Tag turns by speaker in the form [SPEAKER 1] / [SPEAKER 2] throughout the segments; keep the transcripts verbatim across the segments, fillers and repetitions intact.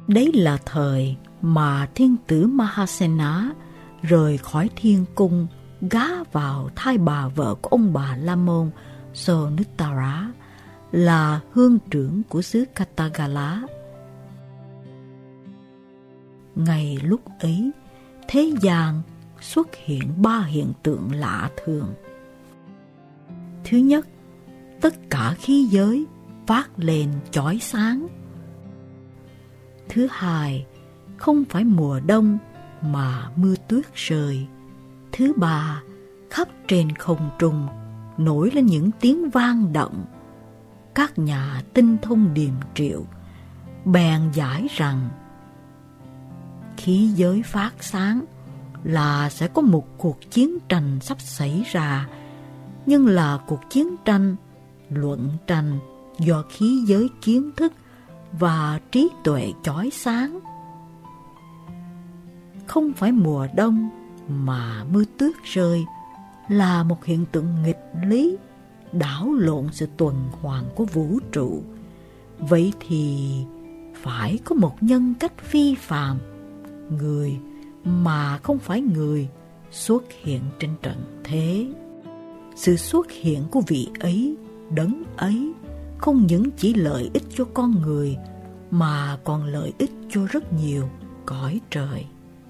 [SPEAKER 1] Đấy là thời mà thiên tử Mahasena rời khỏi thiên cung, gá vào thai bà vợ của ông bà La Môn Sunuttara, là hương trưởng của xứ Katagala. Ngày lúc ấy, thế gian xuất hiện ba hiện tượng lạ thường. Thứ nhất, tất cả khí giới phát lên chói sáng. Thứ hai, không phải mùa đông mà mưa tuyết rơi. Thứ ba, khắp trên không trung nổi lên những tiếng vang động. Các nhà tinh thông điềm triệu bèn giải rằng khí giới phát sáng là sẽ có một cuộc chiến tranh sắp xảy ra, nhưng là cuộc chiến tranh luận tranh do khí giới kiến thức và trí tuệ chói sáng. Không phải mùa đông mà mưa tuyết rơi là một hiện tượng nghịch lý, đảo lộn sự tuần hoàn của vũ trụ. Vậy thì phải có một nhân cách phi phàm, người mà không phải người, xuất hiện trên trận thế. Sự xuất hiện của vị ấy, đấng ấy, không những chỉ lợi ích cho con người mà còn lợi ích cho rất nhiều cõi trời.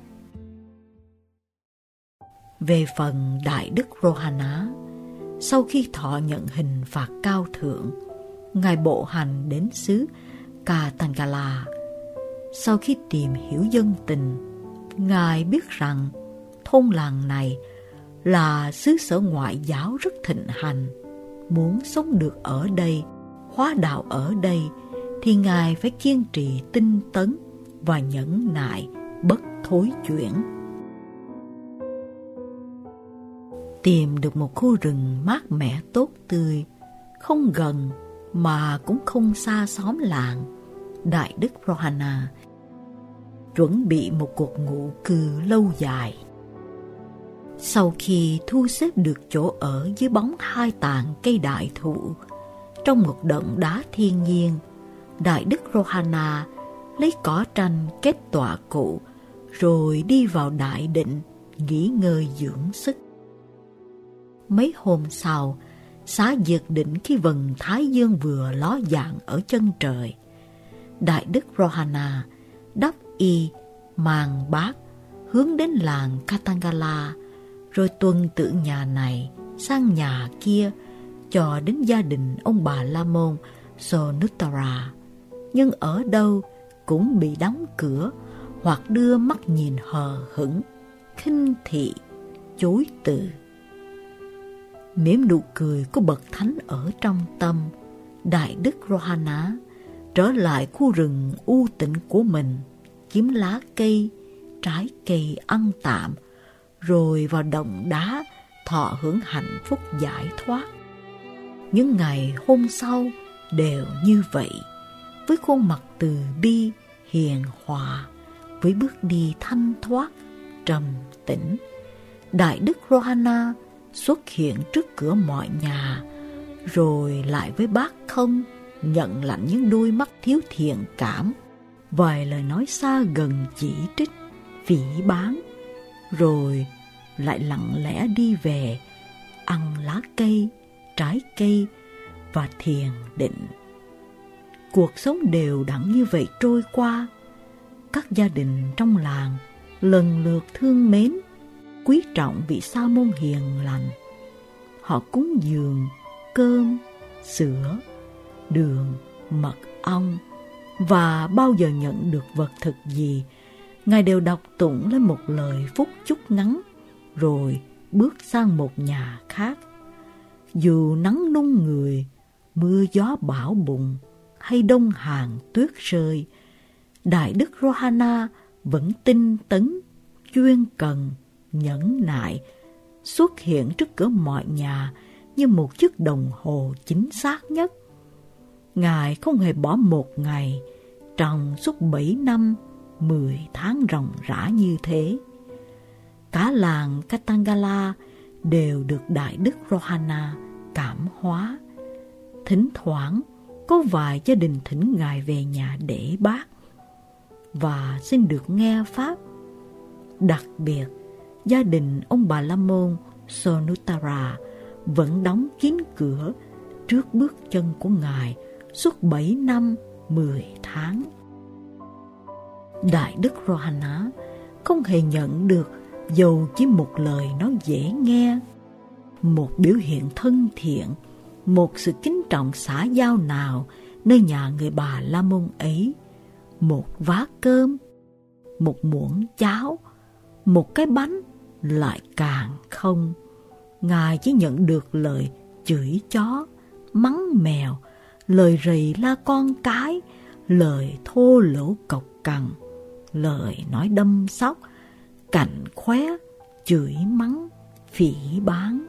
[SPEAKER 1] Về phần Đại Đức Rohana, sau khi thọ nhận hình phạt cao thượng, Ngài bộ hành đến xứ Katangala. Sau khi tìm hiểu dân tình, Ngài biết rằng thôn làng này là xứ sở ngoại giáo rất thịnh hành. Muốn sống được ở đây, hóa đạo ở đây, thì Ngài phải kiên trì tinh tấn và nhẫn nại, bất thối chuyển. Tìm được một khu rừng mát mẻ tốt tươi, không gần mà cũng không xa xóm làng, Đại Đức Rohana chuẩn bị một cuộc ngụ cư lâu dài. Sau khi thu xếp được chỗ ở dưới bóng hai tàn cây đại thụ, trong một động đá thiên nhiên, Đại Đức Rohana lấy cỏ tranh kết tọa cụ, rồi đi vào đại định, nghỉ ngơi dưỡng sức. Mấy hôm sau, xá diệt định khi vầng thái dương vừa ló dạng ở chân trời, Đại Đức Rohana đắp y, mang bát, hướng đến làng Katangala, rồi tuần tự nhà này sang nhà kia, cho đến gia đình ông bà La Môn Sunuttara. Nhưng ở đâu cũng bị đóng cửa, hoặc đưa mắt nhìn hờ hững, khinh thị, chối từ. Mỉm nụ cười của bậc thánh ở trong tâm, Đại Đức Rohana trở lại khu rừng u tịnh của mình, kiếm lá cây, trái cây ăn tạm, rồi vào động đá thọ hưởng hạnh phúc giải thoát. Những ngày hôm sau đều như vậy, với khuôn mặt từ bi, hiền hòa, với bước đi thanh thoát, trầm tĩnh, Đại Đức Rohana xuất hiện trước cửa mọi nhà, rồi lại với bát không nhận lạnh những đôi mắt thiếu thiện cảm, vài lời nói xa gần chỉ trích, phỉ báng, rồi lại lặng lẽ đi về, ăn lá cây, trái cây và thiền định. Cuộc sống đều đặn như vậy trôi qua. Các gia đình trong làng lần lượt thương mến, quý trọng vị sa môn hiền lành. Họ cúng dường cơm, sữa, đường, mật ong, và bao giờ nhận được vật thực gì, Ngài đều đọc tụng lên một lời phúc chúc ngắn, rồi bước sang một nhà khác. Dù nắng nung người, mưa gió bão bùng, hay đông hàng tuyết rơi, Đại Đức Rohana vẫn tinh tấn, chuyên cần, nhẫn nại, xuất hiện trước cửa mọi nhà như một chiếc đồng hồ chính xác nhất. Ngài không hề bỏ một ngày trong suốt bảy năm, mười tháng ròng rã như thế. Cả làng Katangala đều được Đại Đức Rohana cảm hóa. Thỉnh thoảng có vài gia đình thỉnh Ngài về nhà để bác. và xin được nghe Pháp. Đặc biệt, gia đình ông Bà La Môn Sonuttara vẫn đóng kín cửa trước bước chân của Ngài suốt bảy năm mười tháng. Đại đức Rohana không hề nhận được dầu chỉ một lời nói dễ nghe, một biểu hiện thân thiện, một sự kính trọng xã giao nào nơi nhà người Bà La Môn ấy, một vá cơm, một muỗng cháo, một cái bánh, lại càng không. Ngài chỉ nhận được lời chửi chó, mắng mèo, lời rầy la con cái, lời thô lỗ cộc cằn, lời nói đâm sóc, cạnh khóe, chửi mắng, phỉ báng.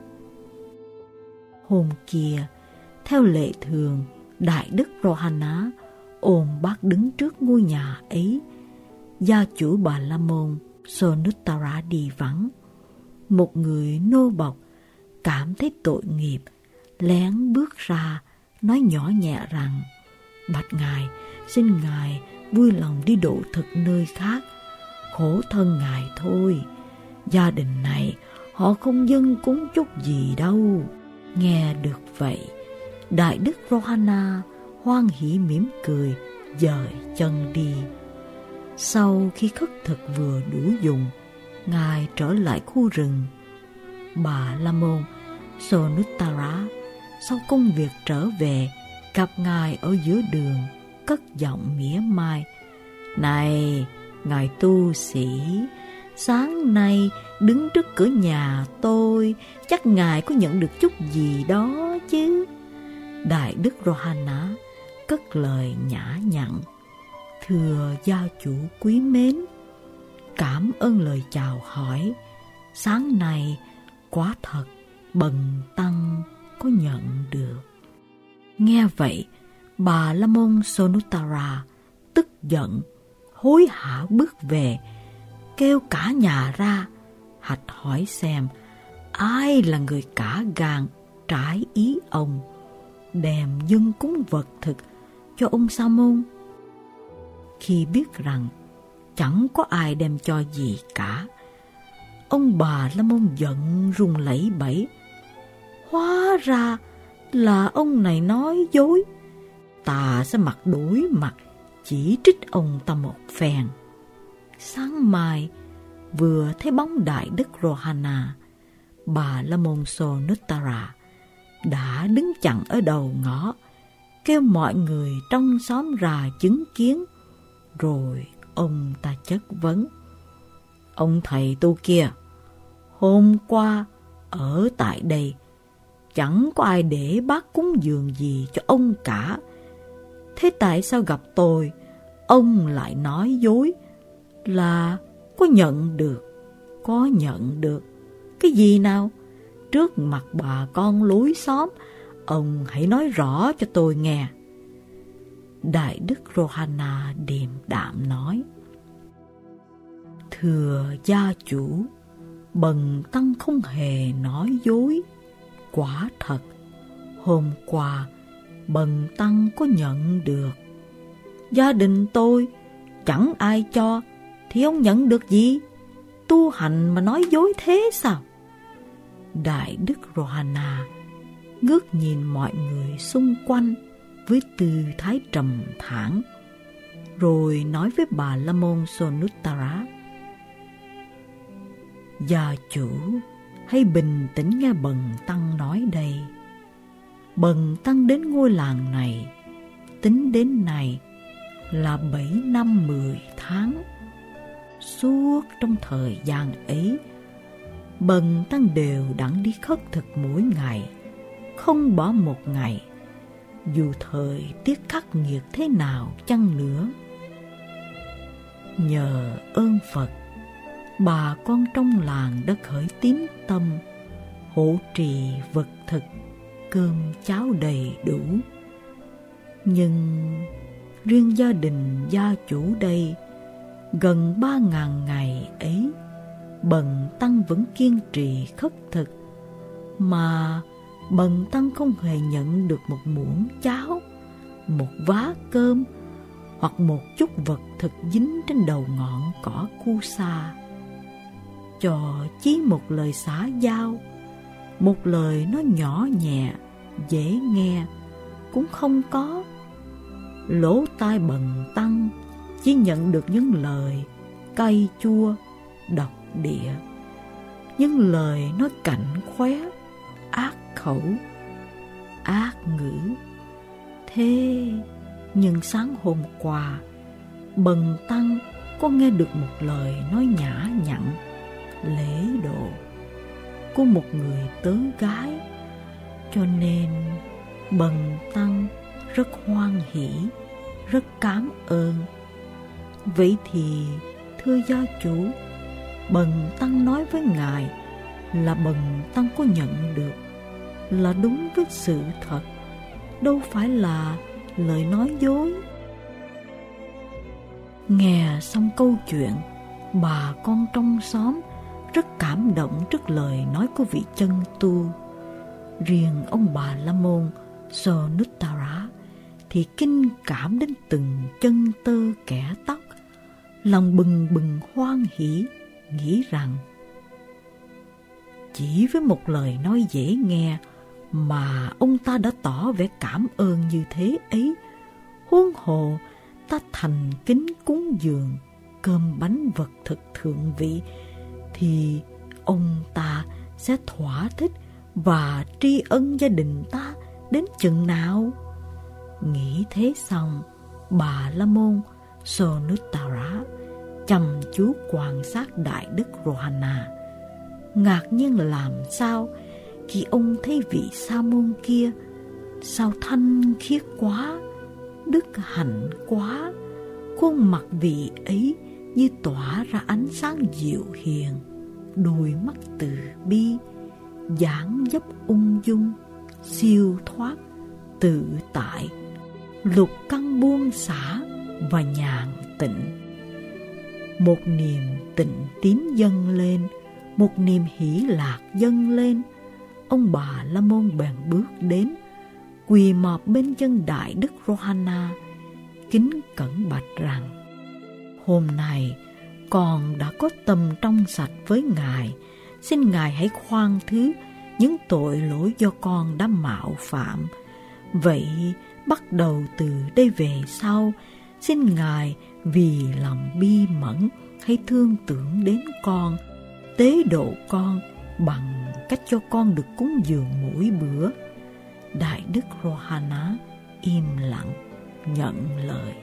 [SPEAKER 1] Hôm kia, theo lệ thường, Đại đức Rohana ôm bác đứng trước ngôi nhà ấy. Gia chủ Bà La Môn Sonuttara đi vắng. Một người nô bộc cảm thấy tội nghiệp, lén bước ra, nói nhỏ nhẹ rằng: bạch Ngài, xin Ngài vui lòng đi độ thực nơi khác, khổ thân Ngài thôi. Gia đình này họ không dâng cúng chút gì đâu. Nghe được vậy, Đại đức Rohana hoan hỉ mỉm cười, dời chân đi. Sau khi khất thực vừa đủ dùng, Ngài trở lại khu rừng. Bà La Môn Sonuttara sau công việc trở về, gặp Ngài ở giữa đường, cất giọng mỉa mai: này, Ngài tu sĩ, sáng nay đứng trước cửa nhà tôi, chắc Ngài có nhận được chút gì đó chứ? Đại đức Rohana cất lời nhã nhặn: thưa gia chủ quý mến, cảm ơn lời chào hỏi. Sáng nay quả thật bần tăng có nhận được. Nghe vậy, Bà La Môn Sonuttara tức giận, hối hả bước về, kêu cả nhà ra, hạch hỏi xem ai là người cả gan trái ý ông, đem dâng cúng vật thực cho ông Sa Môn. Khi biết rằng chẳng có ai đem cho gì cả, ông Bà La Môn giận run lẩy bẩy: hóa ra là ông này nói dối, ta sẽ mặt đối mặt chỉ trích ông ta một phen. Sáng mai, vừa thấy bóng Đại đức Rohana, Bà La Môn Sonuttara đã đứng chặn ở đầu ngõ, kêu mọi người trong xóm ra chứng kiến. Rồi ông ta chất vấn: ông thầy tu kia, hôm qua ở tại đây chẳng có ai để bác cúng dường gì cho ông cả. Thế tại sao gặp tôi, ông lại nói dối là có nhận được? Có nhận được cái gì nào? Trước mặt bà con lối xóm, ông hãy nói rõ cho tôi nghe. Đại đức Rohana điềm đạm nói: thưa gia chủ, bần tăng không hề nói dối. Quả thật, hôm qua bần tăng có nhận được. Gia đình tôi chẳng ai cho, thì ông nhận được gì? Tu hành mà nói dối thế sao? Đại đức Rohana ngước nhìn mọi người xung quanh với tư thái trầm thản, rồi nói với Bà La Môn Sonuttara: gia chủ, hãy bình tĩnh nghe bần tăng nói đây. Bần tăng đến ngôi làng này, tính đến nay là bảy năm mười tháng. Suốt trong thời gian ấy, bần tăng đều đặn đi khất thực mỗi ngày, không bỏ một ngày, dù thời tiết khắc nghiệt thế nào chăng nữa. Nhờ ơn Phật, bà con trong làng đã khởi tín tâm, hộ trì vật thực, cơm cháo đầy đủ. Nhưng riêng gia đình gia chủ đây, gần ba ngàn ngày ấy, bần tăng vẫn kiên trì khất thực, mà bần tăng không hề nhận được một muỗng cháo, một vá cơm, hoặc một chút vật thực dính trên đầu ngọn cỏ cu sa. Cho chí một lời xã giao, một lời nó nhỏ nhẹ, dễ nghe, cũng không có. Lỗ tai bần tăng chỉ nhận được những lời cay chua, độc địa, những lời nói cạnh khóe, ác khẩu, ác ngữ. Thế nhưng sáng hôm qua, bần tăng có nghe được một lời nói nhã nhặn, lễ độ của một người tớ gái, cho nên bần tăng rất hoan hỷ, rất cảm ơn. Vậy thì thưa gia chủ, bần tăng nói với ngài là bần tăng có nhận được, là đúng với sự thật, đâu phải là lời nói dối. Nghe xong câu chuyện, bà con trong xóm rất cảm động trước lời nói của vị chân tu. Riêng ông bà La Môn Sonuttara thì kinh cảm đến từng chân tơ kẽ tóc, lòng bừng bừng hoan hỉ, nghĩ rằng chỉ với một lời nói dễ nghe mà ông ta đã tỏ vẻ cảm ơn như thế ấy, huống hồ ta thành kính cúng dường cơm bánh vật thực thượng vị, thì ông ta sẽ thỏa thích và tri ân gia đình ta đến chừng nào. Nghĩ thế xong, bà La Môn Sonuttara chăm chú quan sát Đại Đức Rohana, ngạc nhiên làm sao khi ông thấy vị sa môn kia sao thanh khiết quá, đức hạnh quá, khuôn mặt vị ấy như tỏa ra ánh sáng dịu hiền, đôi mắt từ bi, dáng dấp ung dung, siêu thoát, tự tại, lục căn buông xả và nhàn tịnh. Một niềm tịnh tín dâng lên, một niềm hỷ lạc dâng lên. Ông bà La Môn bèn bước đến, quỳ mọp bên chân Đại Đức Rohana, kính cẩn bạch rằng: hôm nay con đã có tâm trong sạch với Ngài, xin Ngài hãy khoan thứ những tội lỗi do con đã mạo phạm. Vậy bắt đầu từ đây về sau, xin Ngài vì lòng bi mẫn hãy thương tưởng đến con, tế độ con bằng cách cho con được cúng dường mỗi bữa. Đại Đức Rohana im lặng nhận lời.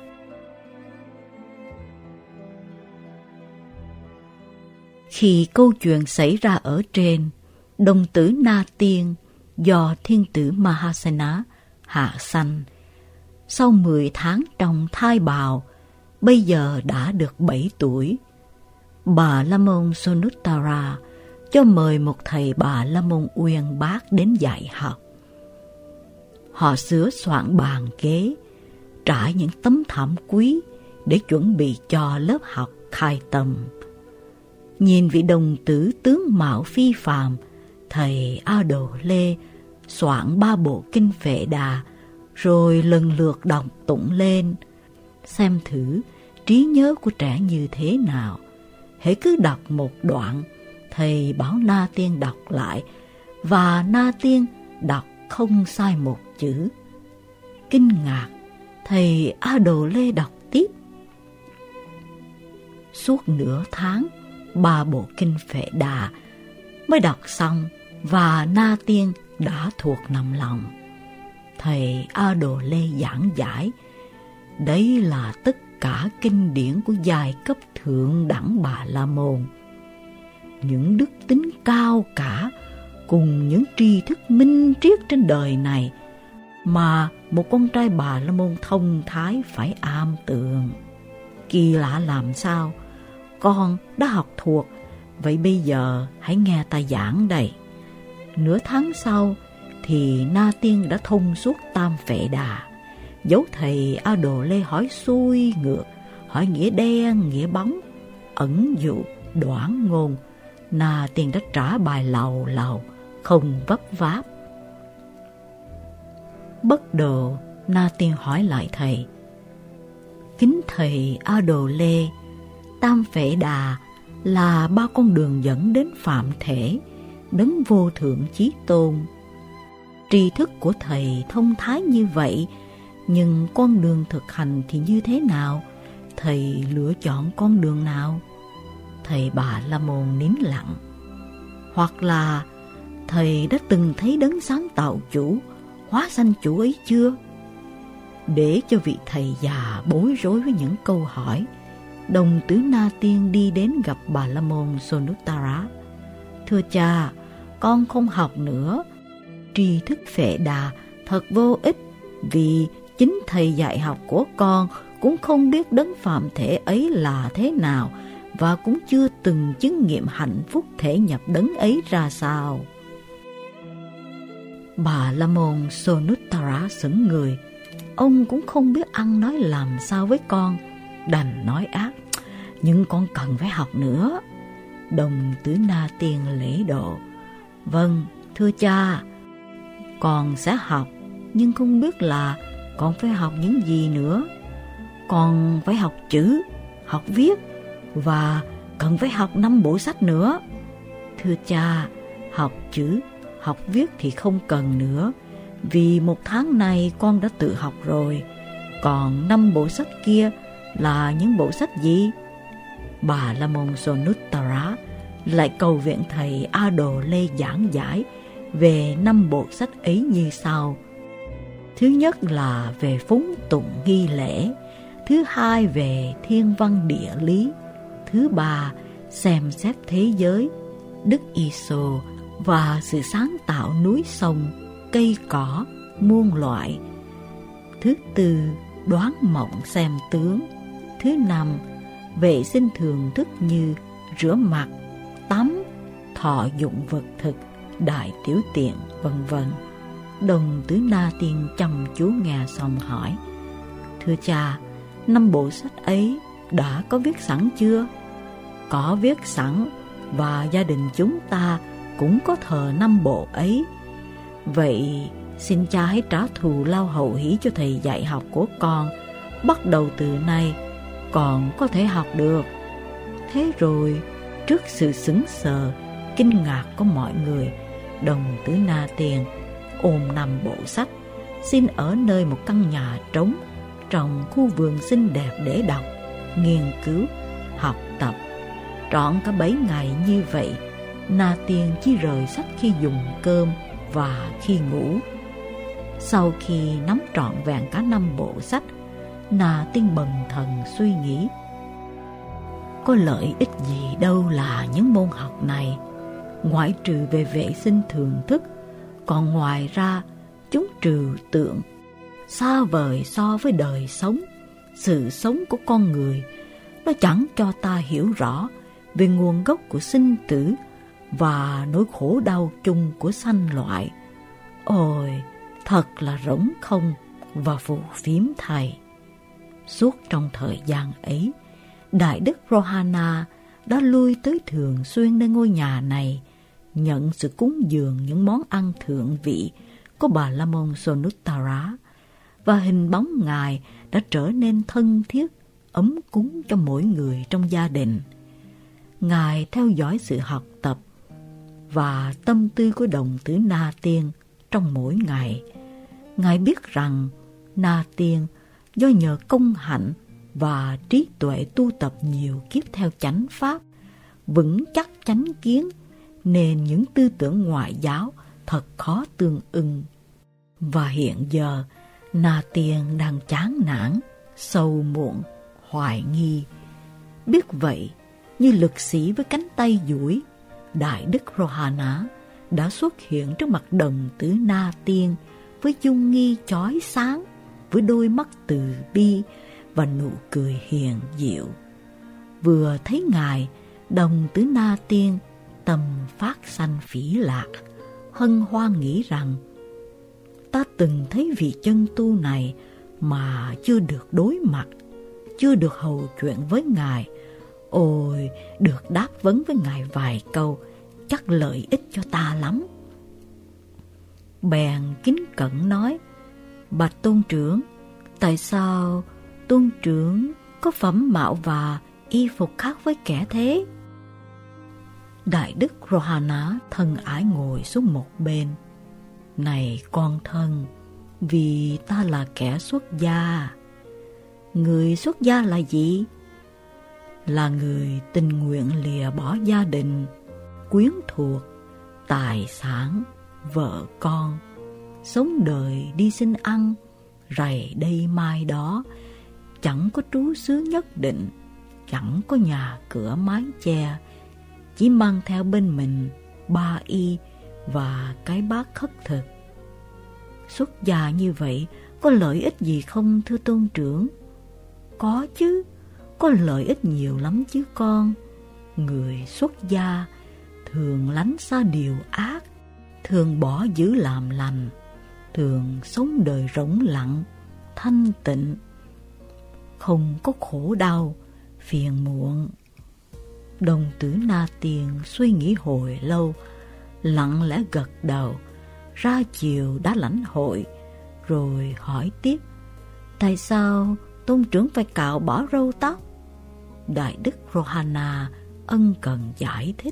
[SPEAKER 1] Khi câu chuyện xảy ra ở trên, đồng tử Na Tiên do thiên tử Mahasena hạ sanh, sau mười tháng trong thai bào, bây giờ đã được bảy tuổi. Bà La Môn Sonuttara cho mời một thầy Bà La Môn Uyên Bác đến dạy học. Họ sửa soạn bàn ghế, trải những tấm thảm quý để chuẩn bị cho lớp học khai tâm. Nhìn vị đồng tử tướng mạo phi phàm, thầy A Đồ Lê soạn ba bộ kinh Phệ Đà, rồi lần lượt đọc tụng lên. Xem thử trí nhớ của trẻ như thế nào. Hễ cứ đọc một đoạn, thầy bảo Na Tiên đọc lại, và Na Tiên đọc không sai một chữ. Kinh ngạc, thầy A Đồ Lê đọc tiếp. Suốt nửa tháng, ba bộ kinh Phệ Đà mới đọc xong, và Na Tiên đã thuộc nằm lòng. Thầy A Đồ Lê giảng giải, đấy là tất cả kinh điển của giai cấp thượng đẳng Bà La Môn. Những đức tính cao cả cùng những tri thức minh triết trên đời này mà một con trai Bà La Môn thông thái phải am tường. Kỳ lạ làm sao, con đã học thuộc, vậy bây giờ hãy nghe ta giảng đây. Nửa tháng sau thì Na Tiên đã thông suốt Tam Phệ Đà. Dấu thầy A Đồ Lê hỏi xuôi ngược, hỏi nghĩa đen nghĩa bóng, ẩn dụ đoản ngôn, Na Tiên đã trả bài lầu lầu, không vấp váp. Bất đồ, Na Tiên hỏi lại thầy: Kính thầy A Đồ Lê, Tam Phệ Đà là ba con đường dẫn đến Phạm Thể, Đấng Vô Thượng Chí Tôn. Tri thức của thầy thông thái như vậy, nhưng con đường thực hành thì như thế nào? Thầy lựa chọn con đường nào? Thầy Bà La Môn nín lặng. Hoặc là thầy đã từng thấy Đấng sáng tạo chủ, hóa sanh chủ ấy chưa? Để cho vị thầy già bối rối với những câu hỏi, Đồng Tử Na Tiên đi đến gặp Bà La Môn Sonuttara. Thưa cha, con không học nữa. Tri thức Phệ Đà thật vô ích, vì chính thầy dạy học của con cũng không biết Đấng Phạm Thể ấy là thế nào, và cũng chưa từng chứng nghiệm hạnh phúc thể nhập Đấng ấy ra sao. Bà La Môn Sonuttara sững người. Ông cũng không biết ăn nói làm sao với con, đành nói ác: nhưng con cần phải học nữa. Đồng Tử Na Tiên lễ độ: vâng, thưa cha, con sẽ học, nhưng không biết là con phải học những gì nữa. Con phải học chữ, học viết, và cần phải học năm bộ sách nữa. Thưa cha, học chữ, học viết thì không cần nữa, vì một tháng này con đã tự học rồi. Còn năm bộ sách kia là những bộ sách gì? Bà La Môn Sonuttara lại cầu viện thầy A Đồ Lê giảng giải về năm bộ sách ấy như sau. Thứ nhất là về phúng tụng nghi lễ, thứ hai về thiên văn địa lý, thứ ba xem xét thế giới, Đức Iso và sự sáng tạo núi sông, cây cỏ, muôn loại, thứ tư đoán mộng xem tướng, thứ năm vệ sinh thường thức như rửa mặt, tắm, thọ dụng vật thực, đại tiểu tiện, vân vân. Đồng Tử Na Tiên chăm chú nghe xong hỏi: thưa cha, năm bộ sách ấy đã có viết sẵn chưa? Có viết sẵn, và gia đình chúng ta cũng có thờ năm bộ ấy. Vậy xin cha hãy trả thù lao hậu hỷ cho thầy dạy học của con. Bắt đầu từ nay còn có thể học được. Thế rồi, trước sự sững sờ, kinh ngạc của mọi người, Đồng Tử Na Tiên ôm năm bộ sách, xin ở nơi một căn nhà trống trong khu vườn xinh đẹp để đọc, nghiên cứu, học tập. Trọn cả bảy ngày như vậy, Na Tiên chỉ rời sách khi dùng cơm và khi ngủ. Sau khi nắm trọn vẹn cả năm bộ sách, Na Tiên bần thần suy nghĩ: có lợi ích gì đâu là những môn học này, ngoại trừ về vệ sinh thường thức, còn ngoài ra chúng trừu tượng, xa vời so với đời sống, sự sống của con người. Nó chẳng cho ta hiểu rõ về nguồn gốc của sinh tử và nỗi khổ đau chung của sanh loại. Ôi, thật là rỗng không và phù phiếm thầy. Suốt trong thời gian ấy, Đại Đức Rohana đã lui tới thường xuyên nơi ngôi nhà này, nhận sự cúng dường những món ăn thượng vị của Bà La Môn Sonuttara, và hình bóng Ngài đã trở nên thân thiết, ấm cúng cho mỗi người trong gia đình. Ngài theo dõi sự học tập và tâm tư của Đồng Tử Na Tiên trong mỗi ngày. Ngài biết rằng Na Tiên do nhờ công hạnh và trí tuệ tu tập nhiều kiếp theo chánh pháp, vững chắc chánh kiến, nên những tư tưởng ngoại giáo thật khó tương ưng. Và hiện giờ, Na Tiên đang chán nản, sầu muộn, hoài nghi. Biết vậy, như lực sĩ với cánh tay duỗi, Đại Đức Rohana đã xuất hiện trước mặt Đồng Tử Na Tiên với dung nghi chói sáng, với đôi mắt từ bi và nụ cười hiền diệu. Vừa thấy Ngài, Đồng Tử Na Tiên tâm phát sanh phỉ lạc, hân hoan nghĩ rằng: ta từng thấy vị chân tu này mà chưa được đối mặt, chưa được hầu chuyện với Ngài. Ôi, được đáp vấn với Ngài vài câu chắc lợi ích cho ta lắm. Bèn kính cẩn nói: bạch tôn trưởng, tại sao tôn trưởng có phẩm mạo và y phục khác với kẻ thế? Đại đức Rohana thân ái ngồi xuống một bên. Này con thân, vì ta là kẻ xuất gia. Người xuất gia là gì? Là người tình nguyện lìa bỏ gia đình, quyến thuộc, tài sản, vợ con, sống đời đi xin ăn, rày đây mai đó, chẳng có trú xứ nhất định, chẳng có nhà cửa mái che, chỉ mang theo bên mình ba y và cái bát khất thực. Xuất gia như vậy có lợi ích gì không thưa tôn trưởng? Có chứ, có lợi ích nhiều lắm chứ con. Người xuất gia thường lánh xa điều ác, thường bỏ giữ làm lành, thường sống đời rỗng lặng, thanh tịnh, không có khổ đau, phiền muộn. Đồng tử Na Tiên suy nghĩ hồi lâu, lặng lẽ gật đầu, ra chiều đã lãnh hội, rồi hỏi tiếp: tại sao tôn trưởng phải cạo bỏ râu tóc? Đại đức Rohana ân cần giải thích: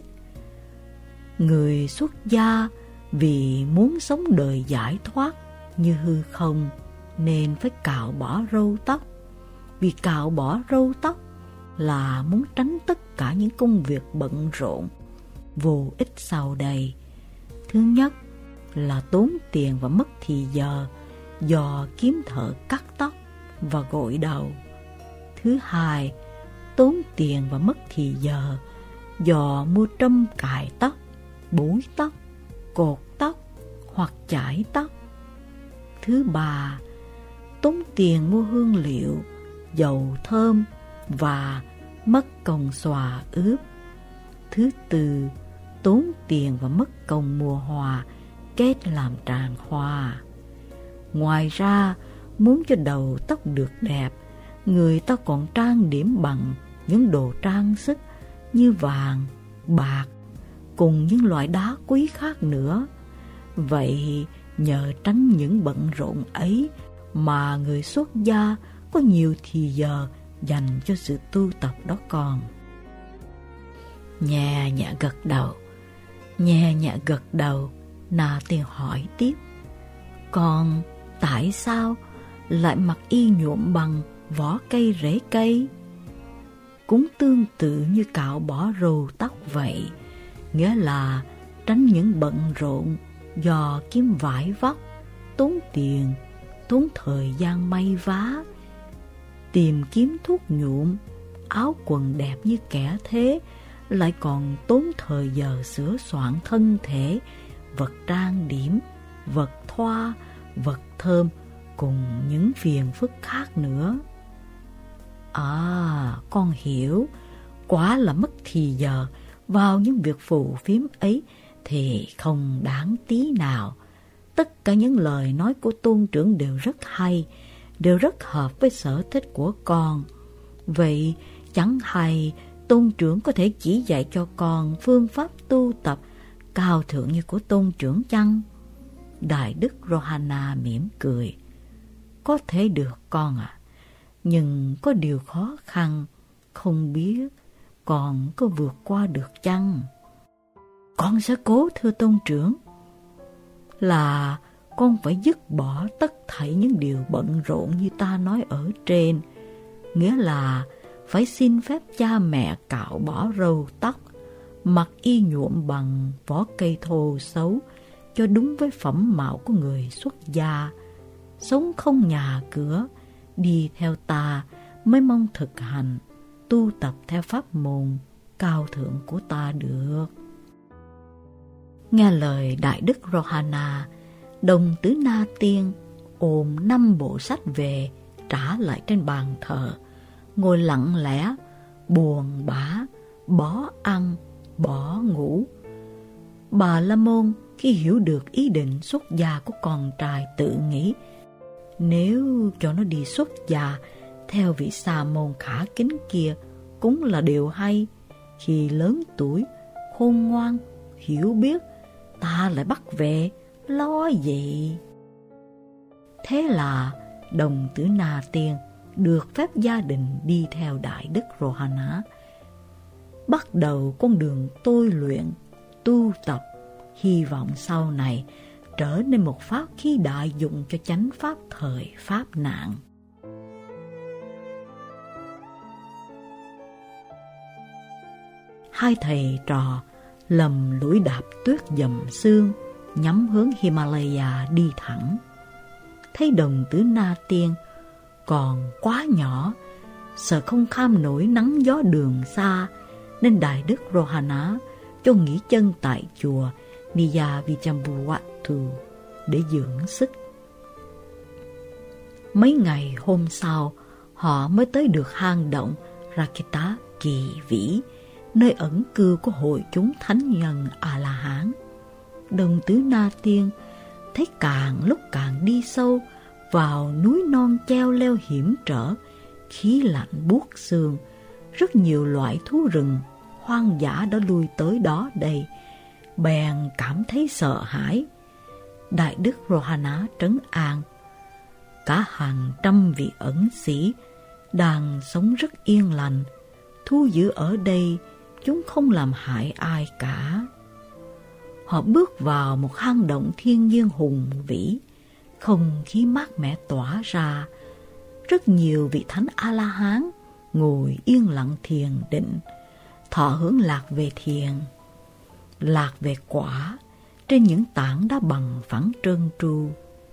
[SPEAKER 1] người xuất gia vì muốn sống đời giải thoát như hư không nên phải cạo bỏ râu tóc. Vì cạo bỏ râu tóc là muốn tránh tất cả những công việc bận rộn vô ích sau đây. Thứ nhất là tốn tiền và mất thì giờ do kiếm thợ cắt tóc và gội đầu. Thứ hai, tốn tiền và mất thì giờ do mua trâm cài tóc, búi tóc, cột tóc hoặc chải tóc. Thứ ba, tốn tiền mua hương liệu, dầu thơm và mất công xòa ướp. Thứ tư, tốn tiền và mất công mua hoa kết làm tràng hoa. Ngoài ra, muốn cho đầu tóc được đẹp, người ta còn trang điểm bằng những đồ trang sức như vàng, bạc cùng những loại đá quý khác nữa. Vậy nhờ tránh những bận rộn ấy mà người xuất gia có nhiều thì giờ dành cho sự tu tập đó con. Nhẹ nhẹ gật đầu, nhẹ nhẹ gật đầu, Na Tiên hỏi tiếp: con tại sao lại mặc y nhuộm bằng vỏ cây rễ cây? Cũng tương tự như cạo bỏ râu tóc vậy, nghĩa là tránh những bận rộn do kiếm vải vóc, tốn tiền, tốn thời gian may vá, tìm kiếm thuốc nhuộm, áo quần đẹp như kẻ thế, lại còn tốn thời giờ sửa soạn thân thể, vật trang điểm, vật thoa, vật thơm cùng những phiền phức khác nữa. À, con hiểu, quá là mất thì giờ vào những việc phù phiếm ấy thì không đáng tí nào. Tất cả những lời nói của tôn trưởng đều rất hay, đều rất hợp với sở thích của con. Vậy chẳng hay tôn trưởng có thể chỉ dạy cho con phương pháp tu tập cao thượng như của tôn trưởng chăng? Đại đức Rohana mỉm cười: có thể được con ạ, à, nhưng có điều khó khăn, không biết con có vượt qua được chăng? Con sẽ cố thưa tôn trưởng. Là con phải dứt bỏ tất thảy những điều bận rộn như ta nói ở trên, nghĩa là phải xin phép cha mẹ cạo bỏ râu tóc, mặc y nhuộm bằng vỏ cây thô xấu cho đúng với phẩm mạo của người xuất gia, sống không nhà cửa, đi theo ta mới mong thực hành, tu tập theo pháp môn cao thượng của ta được. Nghe lời Đại đức Rohana, đồng tử Na Tiên ôm năm bộ sách về trả lại trên bàn thờ, ngồi lặng lẽ, buồn bã, bỏ ăn, bỏ ngủ. Bà La Môn khi hiểu được ý định xuất gia của con trai tự nghĩ, nếu cho nó đi xuất gia theo vị sa môn khả kính kia cũng là điều hay. Khi lớn tuổi, khôn ngoan, hiểu biết, ta lại bắt về, lo gì? Thế là đồng tử Na Tiên được phép gia đình đi theo Đại Đức Rohana, bắt đầu con đường tôi luyện, tu tập, hy vọng sau này trở nên một pháp khí đại dụng cho chánh pháp thời pháp nạn. Hai thầy trò lầm lũi đạp tuyết dầm sương, nhắm hướng Himalaya đi thẳng. Thấy đồng tử Na Tiên còn quá nhỏ, sợ không kham nổi nắng gió đường xa, nên Đại Đức Rohana cho nghỉ chân tại chùa Niyavichambuwatu để dưỡng sức. Mấy ngày hôm sau, họ mới tới được hang động Rakita kỳ vĩ, nơi ẩn cư của hội chúng thánh nhân A-la-hán. Đồng tử Na Tiên thấy càng lúc càng đi sâu vào núi non treo leo hiểm trở, khí lạnh buốt xương, rất nhiều loại thú rừng hoang dã đã lui tới đó đây, bèn cảm thấy sợ hãi. Đại Đức Rohana trấn an, cả hàng trăm vị ẩn sĩ đang sống rất yên lành, thu giữ ở đây chúng không làm hại ai cả. Họ bước vào một hang động thiên nhiên hùng vĩ, không khí mát mẻ tỏa ra. Rất nhiều vị thánh A-la-hán ngồi yên lặng thiền định, thọ hưởng lạc về thiền, lạc về quả trên những tảng đá bằng phẳng trơn tru.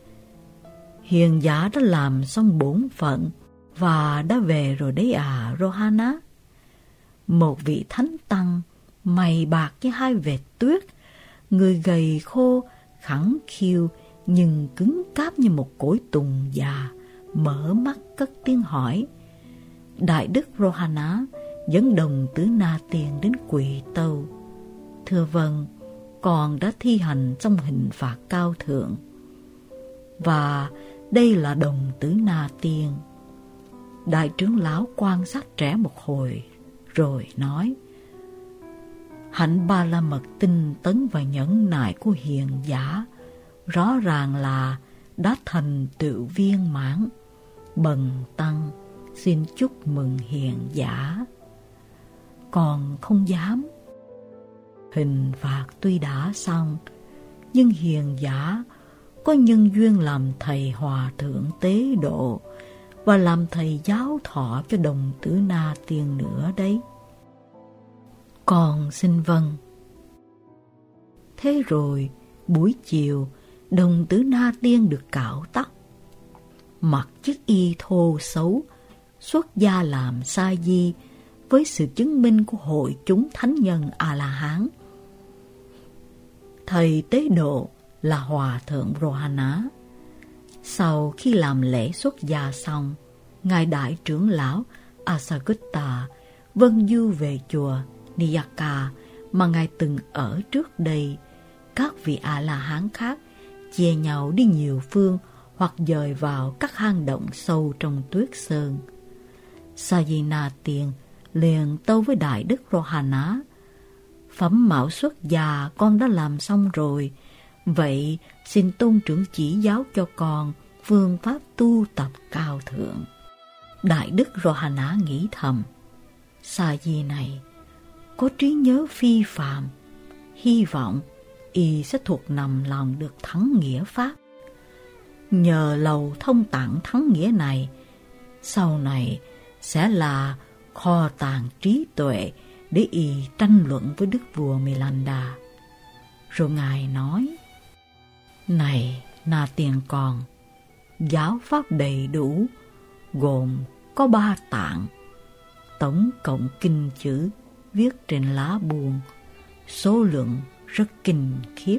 [SPEAKER 1] Hiền giả đã làm xong bổn phận và đã về rồi đấy à Rohana. Một vị thánh tăng mày bạc với hai vệt tuyết, người gầy khô, khẳng khiu nhưng cứng cáp như một cối tùng già, mở mắt cất tiếng hỏi. Đại Đức Rohana dẫn đồng tử Na Tiên đến quỳ tâu. Thưa vâng, con đã thi hành trong hình phạt cao thượng. Và đây là đồng tử Na Tiên. Đại trưởng lão quan sát trẻ một hồi rồi nói, hạnh ba la mật tinh tấn và nhẫn nại của hiền giả rõ ràng là đã thành tựu viên mãn. Bần tăng xin chúc mừng hiền giả. Còn không dám. Hình phạt tuy đã xong, nhưng hiền giả có nhân duyên làm thầy hòa thượng tế độ và làm thầy giáo thọ cho đồng tử Na Tiên nữa đấy. Con xin vâng. Thế rồi buổi chiều, đồng tử Na Tiên được cạo tóc, mặc chiếc y thô xấu, xuất gia làm sa di với sự chứng minh của hội chúng thánh nhân A-la-hán. Thầy tế độ là Hòa thượng Rohana. Sau khi làm lễ xuất gia xong, ngài đại trưởng lão Asagutta vâng du về chùa Niyaka mà ngài từng ở trước đây. Các vị A-la-hán khác chia nhau đi nhiều phương hoặc dời vào các hang động sâu trong tuyết sơn. Sajina Tiên liền tâu với Đại Đức Rohana, phẩm mạo xuất gia con đã làm xong rồi, vậy xin tôn trưởng chỉ giáo cho con phương pháp tu tập cao thượng. Đại Đức Rohana nghĩ thầm, Sa di này có trí nhớ phi phàm, hy vọng y sẽ thuộc nằm lòng được thắng nghĩa pháp. Nhờ lầu thông tạng thắng nghĩa này, sau này sẽ là kho tàng trí tuệ để y tranh luận với đức vua Milanda. Rồi ngài nói, này Na Tiên con, giáo pháp đầy đủ, gồm có ba tạng, tổng cộng kinh chữ viết trên lá buông, số lượng rất kinh khiếp.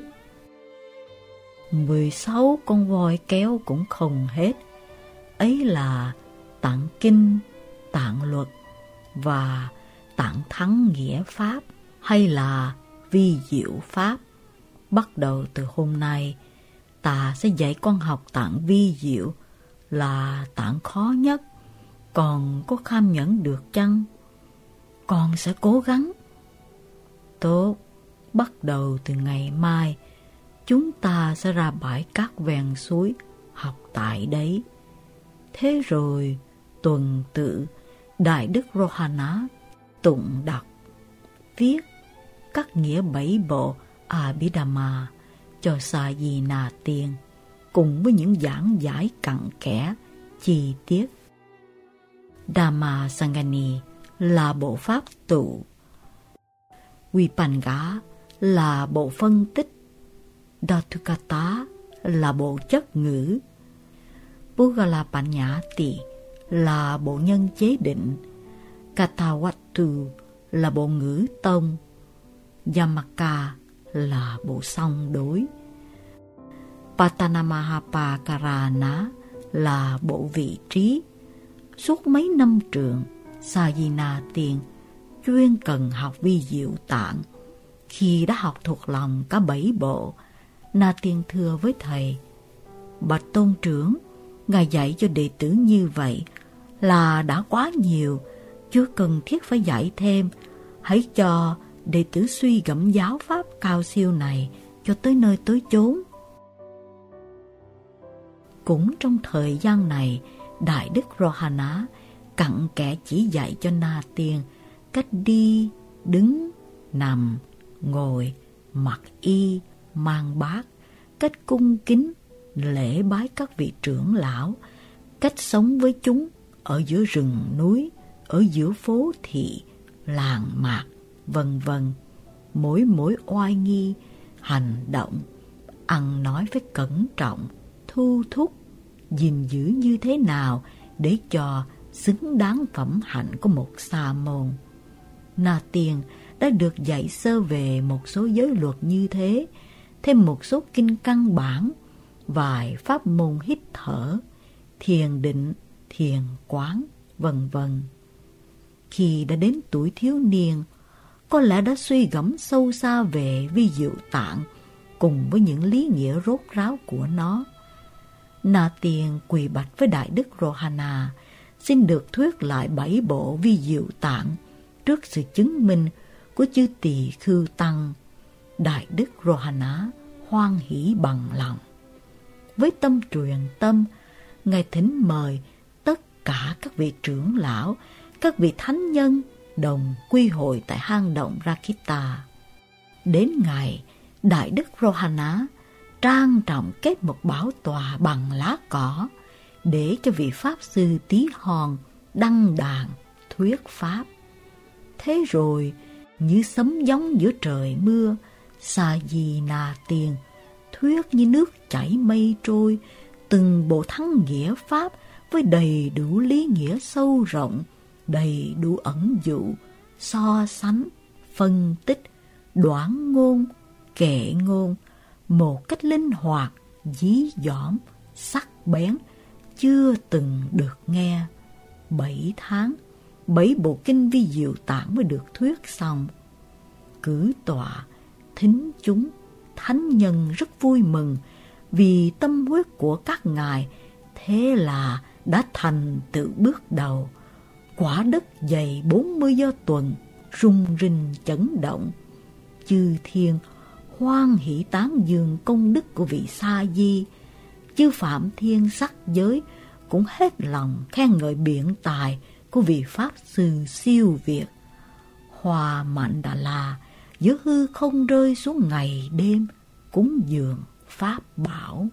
[SPEAKER 1] Mười sáu con voi kéo cũng không hết. Ấy là tạng kinh, tạng luật và tạng thắng nghĩa pháp, hay là vi diệu pháp. Bắt đầu từ hôm nay, ta sẽ dạy con học tạng vi diệu, là tạng khó nhất. Còn có kham nhẫn được chăng? Con sẽ cố gắng. Tốt, bắt đầu từ ngày mai, chúng ta sẽ ra bãi cát ven suối học tại đấy. Thế rồi tuần tự, Đại Đức Rohana tụng đọc, viết các nghĩa bảy bộ Abhidhamma cho Sa Di Na Tiên, cùng với những giảng giải cặn kẽ, chi tiết. Dhamma Sangani là bộ pháp tụ, Vipanga là bộ phân tích, Dhatukata là bộ chất ngữ, Pugala Panyati là bộ nhân chế định, Katawattu là bộ ngữ tông, Yamaka là bộ song đối, Patanamahapakarana là bộ vị trí. Suốt mấy năm trường, Sa Di Na Tiên chuyên cần học vi diệu tạng. Khi đã học thuộc lòng cả bảy bộ, Na Tiên thưa với thầy: bạch tôn trưởng, ngài dạy cho đệ tử như vậy là đã quá nhiều, chưa cần thiết phải dạy thêm. Hãy cho đệ tử suy gẫm giáo pháp cao siêu này cho tới nơi tới chốn. Cũng trong thời gian này, Đại Đức Rohana cặn kẽ chỉ dạy cho Na Tiên cách đi, đứng, nằm, ngồi, mặc y, mang bát, cách cung kính, lễ bái các vị trưởng lão, cách sống với chúng ở giữa rừng núi, ở giữa phố thị, làng mạc, vân vân. Mỗi mỗi oai nghi, hành động, ăn nói phải cẩn trọng, thu thúc, gìn giữ như thế nào để cho xứng đáng phẩm hạnh của một sa môn. Na Tiên đã được dạy sơ về một số giới luật như thế, thêm một số kinh căn bản, vài pháp môn hít thở, thiền định, thiền quán, vân vân. Khi đã đến tuổi thiếu niên, có lẽ đã suy gẫm sâu xa về vi diệu tạng cùng với những lý nghĩa rốt ráo của nó. Na Tiên quỳ bạch với Đại Đức Rohana, xin được thuyết lại bảy bộ vi diệu tạng trước sự chứng minh của chư Tỳ Khưu Tăng. Đại Đức Rohana hoan hỷ bằng lòng. Với tâm truyền tâm, ngài thỉnh mời tất cả các vị trưởng lão, các vị thánh nhân đồng quy hội tại hang động Rakita. Đến ngày, Đại Đức Rohana trang trọng kết một bảo tọa bằng lá cỏ để cho vị pháp sư Tí Hon đăng đàn thuyết pháp. Thế rồi, như sấm gióng giữa trời mưa, Sa Di Na Tiên thuyết như nước chảy mây trôi, từng bộ thắng nghĩa pháp với đầy đủ lý nghĩa sâu rộng, đầy đủ ẩn dụ, so sánh, phân tích, đoán ngôn, kệ ngôn, một cách linh hoạt, dí dỏm, sắc bén, chưa từng được nghe. Bảy tháng, bảy bộ kinh vi diệu tạng mới được thuyết xong. Cử tọa, thính chúng, thánh nhân rất vui mừng vì tâm huyết của các ngài, thế là đã thành tựu bước đầu. Quả đất dày bốn mươi do tuần, rung rinh chấn động. Chư thiên hoan hỷ tán dương công đức của vị Sa Di. Chư phạm thiên sắc giới cũng hết lòng khen ngợi biện tài của vị pháp sư siêu việt. Hoa Mạnh Đà La giữa hư không rơi xuống ngày đêm, cúng dường pháp bảo.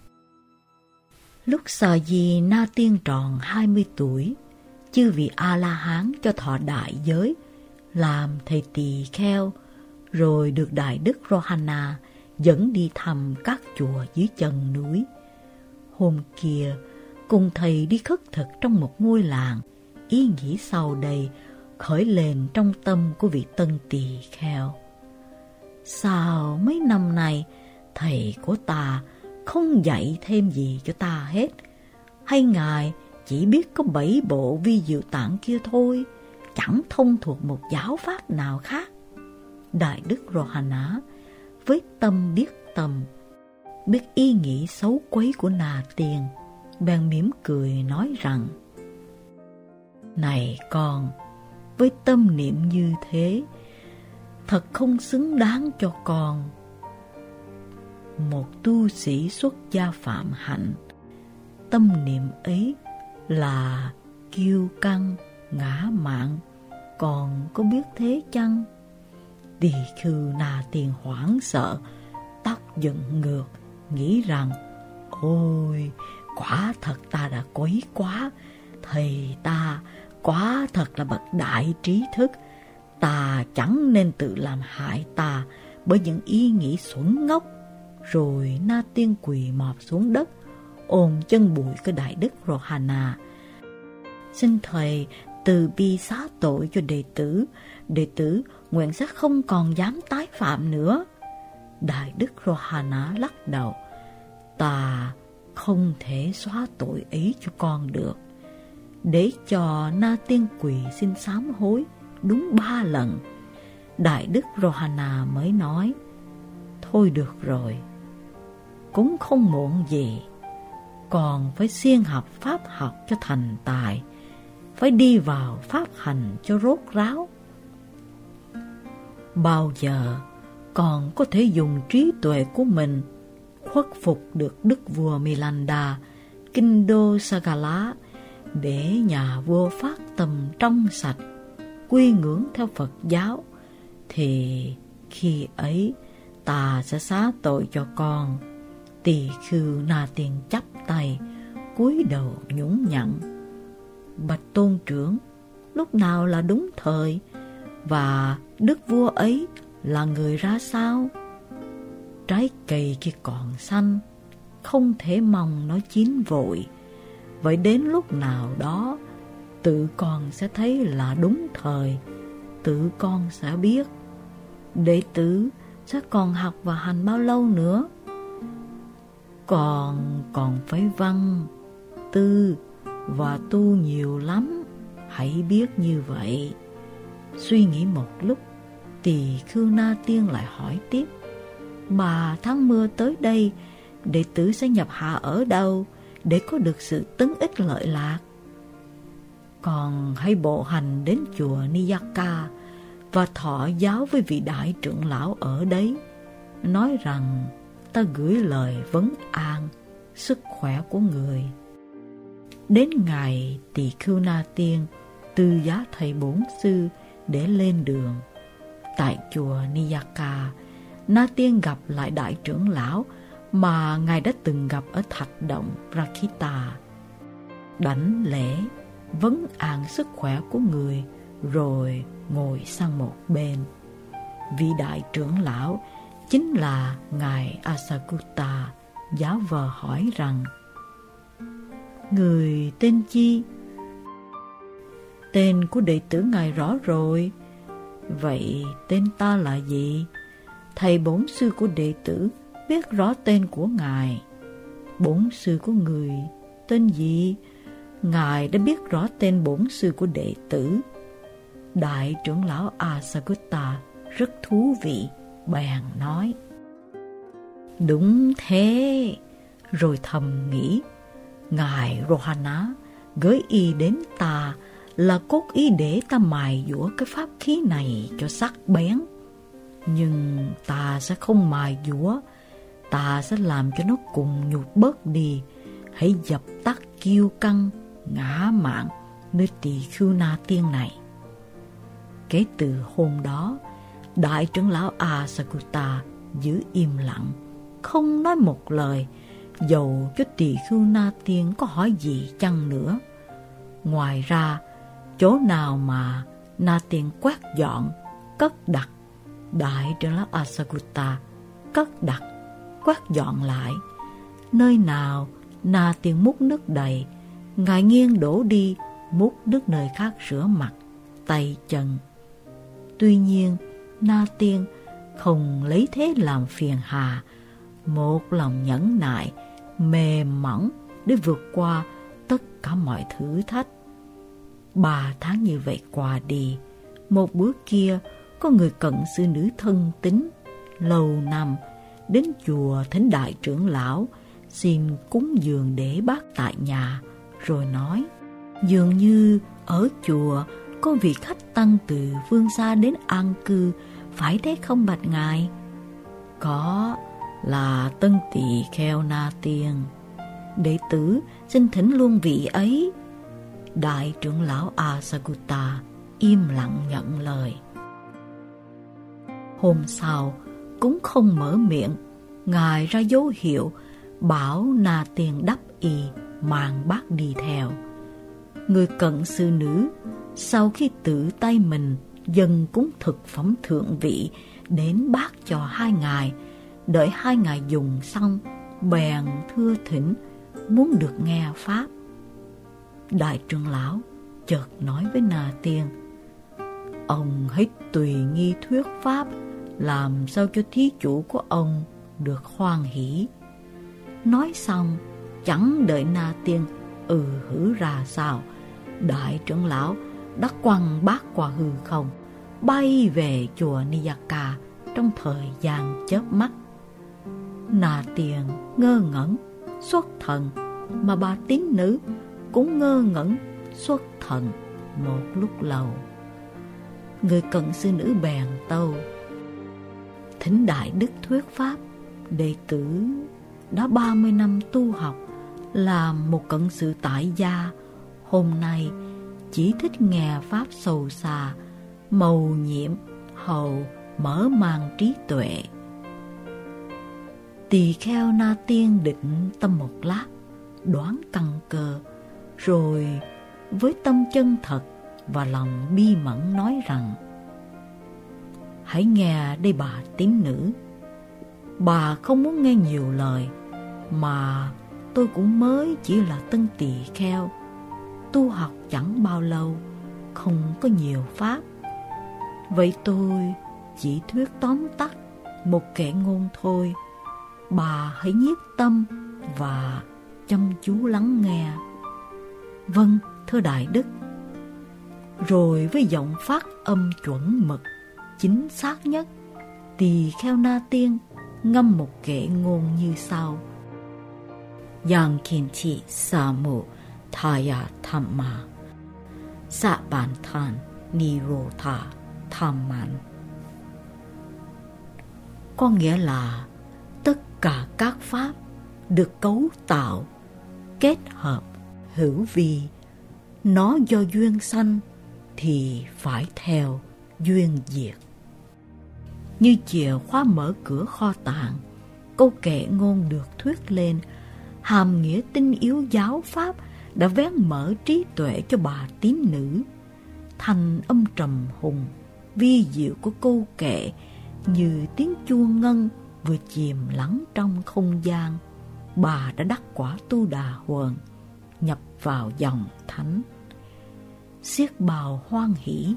[SPEAKER 1] Lúc Sa Di Na Tiên tròn hai mươi tuổi, chư vị A-la-hán cho thọ đại giới, làm thầy tỳ kheo, rồi được Đại Đức Rohana dẫn đi thăm các chùa dưới chân núi. Hôm kia, cùng thầy đi khất thực trong một ngôi làng, ý nghĩ sau đây khởi lên trong tâm của vị tân tỳ kheo. Sao mấy năm nay thầy của ta không dạy thêm gì cho ta hết? Hay ngài chỉ biết có bảy bộ vi diệu tạng kia thôi, chẳng thông thuộc một giáo pháp nào khác? Đại Đức Rohana với tâm biết tâm, biết ý nghĩ xấu quấy của Na Tiên, bèn mỉm cười nói rằng: Này con, với tâm niệm như thế, thật không xứng đáng cho con. Một tu sĩ xuất gia phạm hạnh, tâm niệm ấy là kiêu căng, ngã mạn, còn có biết thế chăng? Tỳ khưu Na Tiên hoảng sợ, tóc dựng ngược, nghĩ rằng: ôi, quả thật ta đã quấy quá, thầy ta quả thật là bậc đại trí thức, ta chẳng nên tự làm hại ta bởi những ý nghĩ xuẩn ngốc. Rồi Na Tiên quỳ mọp xuống đất, ôm chân bụi của đại đức Rohana: xin thầy từ bi xá tội cho đệ tử, đệ tử nguyện sẽ không còn dám tái phạm nữa. Đại đức Rohana lắc đầu: ta không thể xóa tội ấy cho con được. Để cho Na Tiên quỳ xin sám hối đúng ba lần, đại đức Rohana mới nói: thôi được rồi, cũng không muộn gì, còn phải siêng học pháp học cho thành tài, phải đi vào pháp hành cho rốt ráo. Bao giờ còn có thể dùng trí tuệ của mình khuất phục được đức vua Milanda, kinh đô Sagala, để nhà vua phát tâm trong sạch, quy ngưỡng theo Phật giáo, thì khi ấy ta sẽ xá tội cho con. Tỳ khưu Na Tiên chắp tay, cúi đầu nhún nhặn: bạch tôn trưởng, lúc nào là đúng thời, và đức vua ấy là người ra sao? Trái cây kia còn xanh, không thể mong nó chín vội. Vậy đến lúc nào đó, tự con sẽ thấy là đúng thời, tự con sẽ biết. Đệ tử sẽ còn học và hành bao lâu nữa? Còn còn phải văn, tư và tu nhiều lắm, hãy biết như vậy. Suy nghĩ một lúc, Tỳ khưu Na Tiên lại hỏi tiếp: mà tháng mưa tới đây, đệ tử sẽ nhập hạ ở đâu để có được sự tấn ích lợi lạc? Còn hãy bộ hành đến chùa Niyaka và thọ giáo với vị đại trưởng lão ở đấy, nói rằng ta gửi lời vấn an sức khỏe của người. Đến ngày Tỳ khưu Na Tiên từ giá thầy bổn sư để lên đường. Tại chùa Niyaka, Na Tiên gặp lại đại trưởng lão mà ngài đã từng gặp ở thạch động Rakita. Đảnh lễ vấn an sức khỏe của người, rồi ngồi sang một bên. Vị đại trưởng lão chính là ngài Asakutta. Giáo vờ hỏi rằng: người tên chi? Tên của đệ tử ngài rõ rồi. Vậy tên ta là gì? Thầy bổn sư của đệ tử biết rõ tên của ngài. Bổn sư của người tên gì? Ngài đã biết rõ tên bổn sư của đệ tử. Đại trưởng lão Asakutta rất thú vị, bèn nói: đúng thế. Rồi thầm nghĩ: ngài Rohana gửi y đến ta là cốt ý để ta mài dũa cái pháp khí này cho sắc bén. Nhưng ta sẽ không mài dũa, ta sẽ làm cho nó cùng nhụt bớt đi. Hãy dập tắt kiêu căng, ngã mạn nơi Tỳ khưu Na Tiên này. Kể từ hôm đó, đại trưởng lão Asakutta giữ im lặng, không nói một lời, dầu cho Tỳ khưu Na Tiên có hỏi gì chăng nữa. Ngoài ra, chỗ nào mà Na Tiên quét dọn, cất đặt, đại trưởng lão Asakutta cất đặt, quét dọn lại. Nơi nào Na Tiên múc nước đầy, ngài nghiêng đổ đi múc nước nơi khác rửa mặt, tay chân. Tuy nhiên, Na Tiên không lấy thế làm phiền hà, một lòng nhẫn nại, mềm mỏng để vượt qua tất cả mọi thử thách. Ba tháng như vậy qua đi, một bữa kia có người cận sư nữ thân tín lâu năm đến chùa thỉnh đại trưởng lão xin cúng dường để bác tại nhà, rồi nói: dường như ở chùa có vị khách tăng từ phương xa đến an cư, phải thế không bạch ngài? Có, là Tân Tỳ Kheo Na Tiên. Đệ tử xin thỉnh luôn vị ấy. Đại trưởng lão Asagutta im lặng nhận lời. Hôm sau cũng không mở miệng, ngài ra dấu hiệu bảo Na Tiên đắp y mang bát đi theo. Người cận sư nữ sau khi tự tay mình dâng cúng thực phẩm thượng vị đến bát cho hai ngài, đợi hai ngài dùng xong bèn thưa thỉnh muốn được nghe pháp. Đại trưởng lão chợt nói với Na Tiên: ông hãy tùy nghi thuyết pháp, làm sao cho thí chủ của ông được hoan hỷ. Nói xong, chẳng đợi Na Tiên ừ hử ra sao, đại trưởng lão đã quăng bát qua hư không, bay về chùa Niyaka trong thời gian chớp mắt. Na Tiên ngơ ngẩn xuất thần, mà bà tín nữ cũng ngơ ngẩn xuất thần một lúc lâu. Người cận sư nữ bèn tâu: thỉnh đại đức thuyết pháp, đệ tử đã ba mươi năm tu học, làm một cận sự tại gia, hôm nay chỉ thích nghe pháp sâu xa, mầu nhiệm hầu mở mang trí tuệ. Tỳ kheo Na Tiên định tâm một lát, đoán căn cơ, rồi với tâm chân thật và lòng bi mẫn nói rằng: hãy nghe đây bà tín nữ, bà không muốn nghe nhiều lời, mà tôi cũng mới chỉ là tân tỳ kheo, tu học chẳng bao lâu, không có nhiều pháp. Vậy tôi chỉ thuyết tóm tắt một kệ ngôn thôi, bà hãy nhiếp tâm và chăm chú lắng nghe. Vâng, thưa đại đức. Rồi với giọng phát âm chuẩn mực, chính xác nhất, tỳ kheo Na Tiên ngâm một kệ ngôn như sau: Yang kinchi samu thaya thamma sa bản than nirotha thamman. Có nghĩa là tất cả các pháp được cấu tạo, kết hợp, hữu vi, nó do duyên sanh thì phải theo duyên diệt. Như chìa khóa mở cửa kho tàng, câu kệ ngôn được thuyết lên, hàm nghĩa tinh yếu giáo pháp đã vén mở trí tuệ cho bà tín nữ. Thanh âm trầm hùng, vi diệu của câu kệ như tiếng chuông ngân vừa chìm lắng trong không gian. Bà đã đắc quả Tu Đà Huần, nhập vào dòng thánh. Xiết bào hoan hỷ,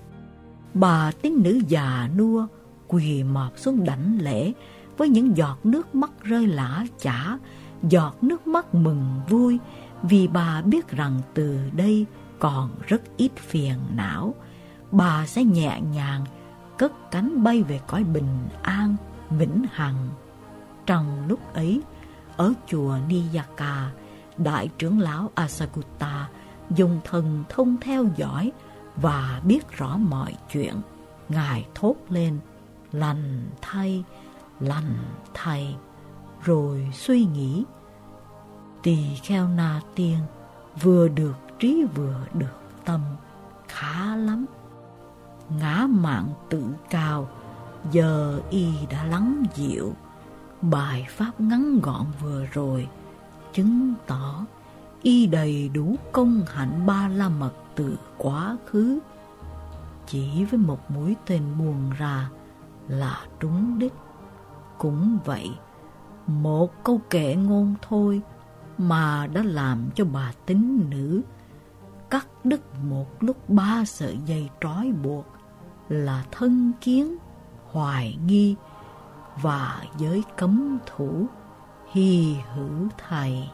[SPEAKER 1] bà tín nữ già nua quỳ mọp xuống đảnh lễ với những giọt nước mắt rơi lã chã, giọt nước mắt mừng vui, vì bà biết rằng từ đây còn rất ít phiền não. Bà sẽ nhẹ nhàng cất cánh bay về cõi bình an vĩnh hằng. Trong lúc ấy, ở chùa Niyaka, đại trưởng lão Asagutta dùng thần thông theo dõi và biết rõ mọi chuyện. Ngài thốt lên: lành thay, lành thay. Rồi suy nghĩ: tỳ kheo Na Tiên vừa được trí vừa được tâm, khá lắm. Ngã mạn tự cao, giờ y đã lắng dịu. Bài pháp ngắn gọn vừa rồi chứng tỏ y đầy đủ công hạnh ba la mật từ quá khứ. Chỉ với một mũi tên buông ra là trúng đích. Cũng vậy, một câu kệ ngôn thôi mà đã làm cho bà tín nữ cắt đứt một lúc ba sợi dây trói buộc là thân kiến, hoài nghi và giới cấm thủ. Hy hữu thầy.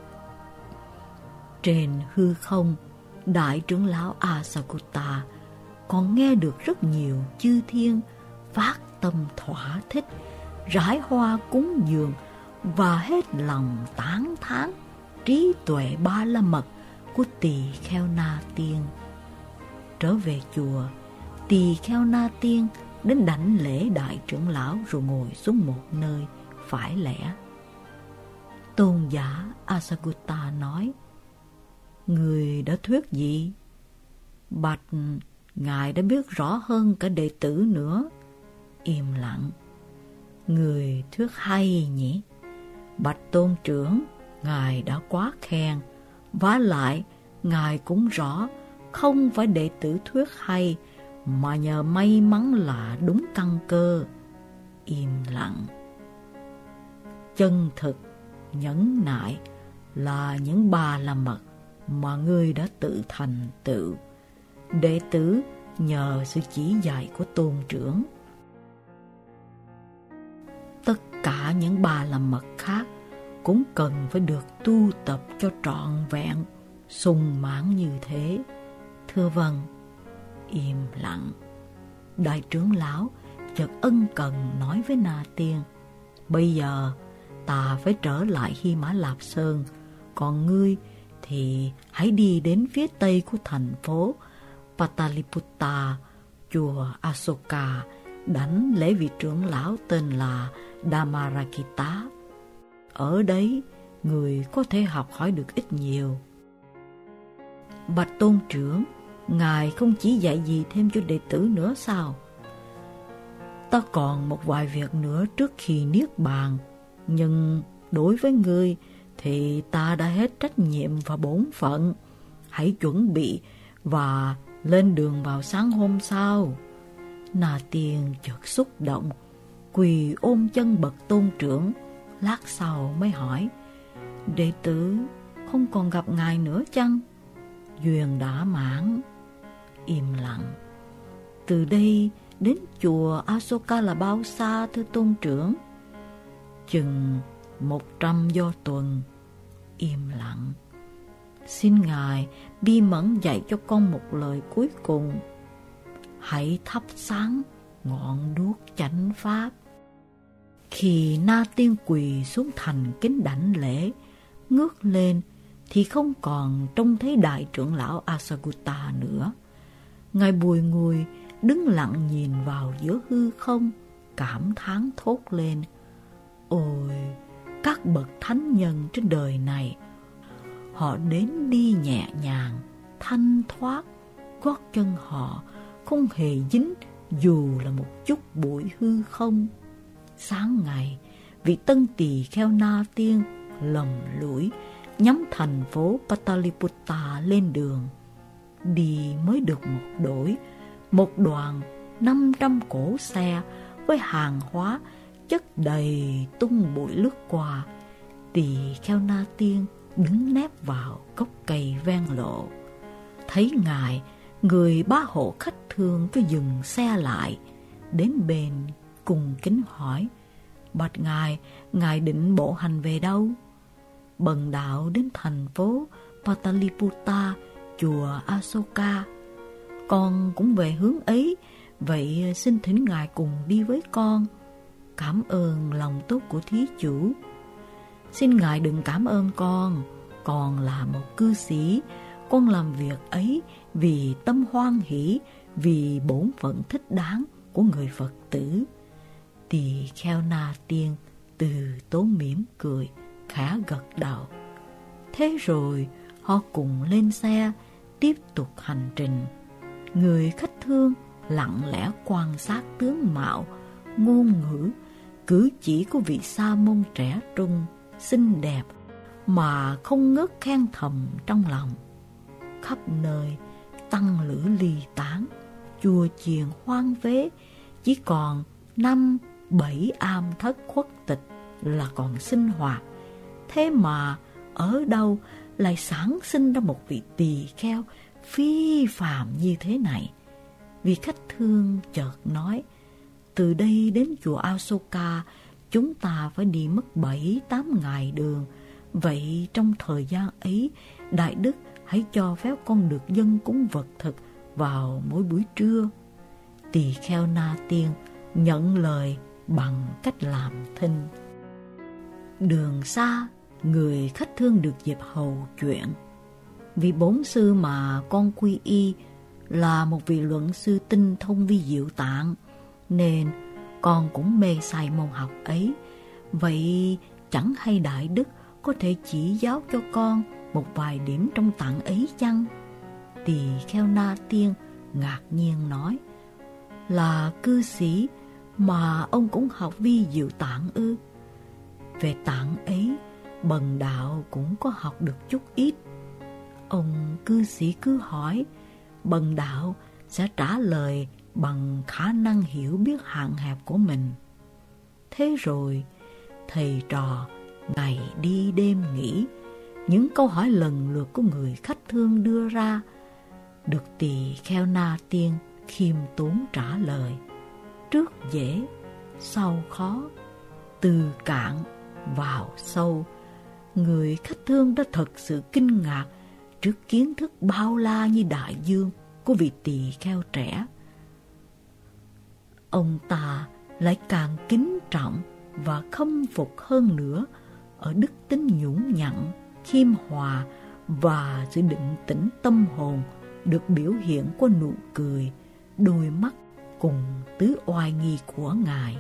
[SPEAKER 1] Trên hư không, đại trưởng lão Asagutta còn nghe được rất nhiều chư thiên phát tâm thỏa thích, rải hoa cúng dường và hết lòng tán thán trí tuệ ba la mật của tỳ kheo Na Tiên. Trở về chùa, tỳ kheo Na Tiên đến đảnh lễ đại trưởng lão rồi ngồi xuống một nơi phải lẽ. Tôn giả Asagutta nói: Người đã thuyết gì? Bạch, ngài đã biết rõ hơn cả đệ tử nữa. Im lặng. Người thuyết hay nhỉ? Bạch tôn trưởng, ngài đã quá khen. Vả lại, ngài cũng rõ, không phải đệ tử thuyết hay, mà nhờ may mắn là đúng căn cơ. Im lặng. Chân thực, nhẫn nại là những ba la mật mà ngươi đã tự thành tựu. Đệ tử nhờ sự chỉ dạy của tôn trưởng. Tất cả những ba la mật khác cũng cần phải được tu tập cho trọn vẹn, sung mãn như thế. Thưa vâng. Im lặng. Đại trưởng lão chợt ân cần nói với Na Tiên: bây giờ ta phải trở lại Hy Mã Lạp Sơn, còn ngươi thì hãy đi đến phía tây của thành phố Pataliputta, chùa Asoka, đảnh lễ vị trưởng lão tên là Dhammarakita. Ở đấy, người có thể học hỏi được ít nhiều. Bạch tôn trưởng, ngài không chỉ dạy gì thêm cho đệ tử nữa sao? Ta còn một vài việc nữa trước khi niết bàn, nhưng đối với ngươi thì ta đã hết trách nhiệm và bổn phận. Hãy chuẩn bị và lên đường vào sáng hôm sau. Na Tiên chợt xúc động, quỳ ôm chân bậc tôn trưởng. Lát sau mới hỏi: đệ tử không còn gặp ngài nữa chăng? Duyên đã mãn. Im lặng. Từ đây đến chùa Asoka là bao xa thưa tôn trưởng? Chừng một trăm do tuần. Im lặng. Xin ngài bi mẫn dạy cho con một lời cuối cùng. Hãy thắp sáng ngọn đuốc chánh pháp. Khi Na Tiên quỳ xuống thành kính đảnh lễ, ngước lên thì không còn trông thấy đại trưởng lão Asagutta nữa. Ngài bùi ngùi đứng lặng nhìn vào giữa hư không, cảm thán thốt lên: ôi, các bậc thánh nhân trên đời này, họ đến đi nhẹ nhàng, thanh thoát, gót chân họ không hề dính dù là một chút bụi hư không. Sáng ngày, vị tân tỳ kheo Na Tiên lầm lũi nhắm thành phố Pataliputta lên đường. Đi mới được một đổi, một đoàn năm trăm cỗ xe với hàng hóa chất đầy tung bụi lướt qua. Tỳ kheo Na Tiên đứng nép vào gốc cây ven lộ. Thấy ngài, người bá hộ khách thương cứ dừng xe lại, đến bên cùng kính hỏi: bạch ngài, ngài định bộ hành về đâu? Bần đạo đến thành phố Pataliputta, chùa Asoka. Con cũng về hướng ấy, vậy xin thỉnh ngài cùng đi với con. Cảm ơn lòng tốt của thí chủ. Xin ngài đừng cảm ơn con, con là một cư sĩ, con làm việc ấy vì tâm hoan hỷ, vì bổn phận thích đáng của người Phật tử. Tỳ kheo Na Tiên từ tốn mỉm cười, khẽ gật đầu. Thế rồi họ cùng lên xe, tiếp tục hành trình. Người khách thương lặng lẽ quan sát tướng mạo, ngôn ngữ, cử chỉ của vị sa môn trẻ trung, xinh đẹp mà không ngớt khen thầm trong lòng. Khắp nơi tăng lữ ly tán, chùa chiền hoang phế, chỉ còn năm bảy am thất khuất tịch là còn sinh hoạt. Thế mà ở đâu lại sản sinh ra một vị tỳ kheo phi phàm như thế này? Vị khách thương chợt nói: từ đây đến chùa Asoka chúng ta phải đi mất bảy tám ngày đường. Vậy trong thời gian ấy, đại đức hãy cho phép con được dâng cúng vật thực vào mỗi buổi trưa. Tỳ kheo Na Tiên nhận lời bằng cách làm thinh. Đường xa, người khách thương được dịp hầu chuyện. Vì bổn sư mà con quy y là một vị luận sư tinh thông vi diệu tạng, nên con cũng mê say môn học ấy. Vậy chẳng hay đại đức có thể chỉ giáo cho con một vài điểm trong tạng ấy chăng? Tỳ kheo Na Tiên ngạc nhiên nói, là cư sĩ mà ông cũng học vi diệu tạng ư? Về tạng ấy, bần đạo cũng có học được chút ít. Ông cư sĩ cứ hỏi, bần đạo sẽ trả lời bằng khả năng hiểu biết hạn hẹp của mình. Thế rồi, thầy trò ngày đi đêm nghỉ, những câu hỏi lần lượt của người khách thương đưa ra được tỳ kheo Na Tiên khiêm tốn trả lời. Trước dễ, sau khó, từ cạn vào sâu, người khách thương đã thật sự kinh ngạc trước kiến thức bao la như đại dương của vị tỳ kheo trẻ. Ông ta lại càng kính trọng và khâm phục hơn nữa ở đức tính nhũn nhặn, khiêm hòa và sự định tĩnh tâm hồn được biểu hiện qua nụ cười, đôi mắt cùng tứ oai nghi của Ngài.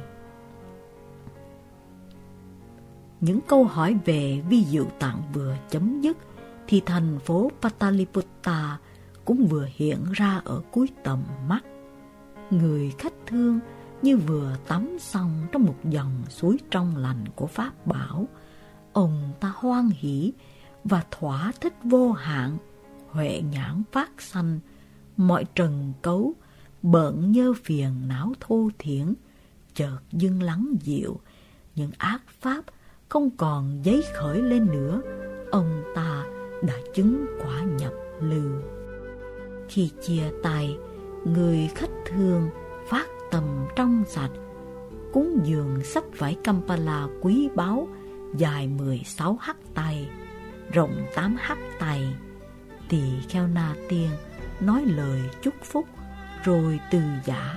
[SPEAKER 1] Những câu hỏi về vi diệu tạng vừa chấm dứt thì thành phố Pataliputta cũng vừa hiện ra ở cuối tầm mắt. Người khách thương như vừa tắm xong trong một dòng suối trong lành của Pháp bảo. Ông ta hoan hỉ và thỏa thích vô hạn, huệ nhãn phát sanh, mọi trần cấu, bợn nhơ phiền não thô thiển, chợt dưng lắng dịu, những ác pháp không còn dấy khởi lên nữa. Ông ta đã chứng quả nhập lưu. Khi chia tay, người khách thương phát tâm trong sạch, cúng dường sắp vải Kampala quý báu dài mười sáu hắc tay, rộng tám hắc tay. Tỳ kheo Na Tiên nói lời chúc phúc rồi từ giã.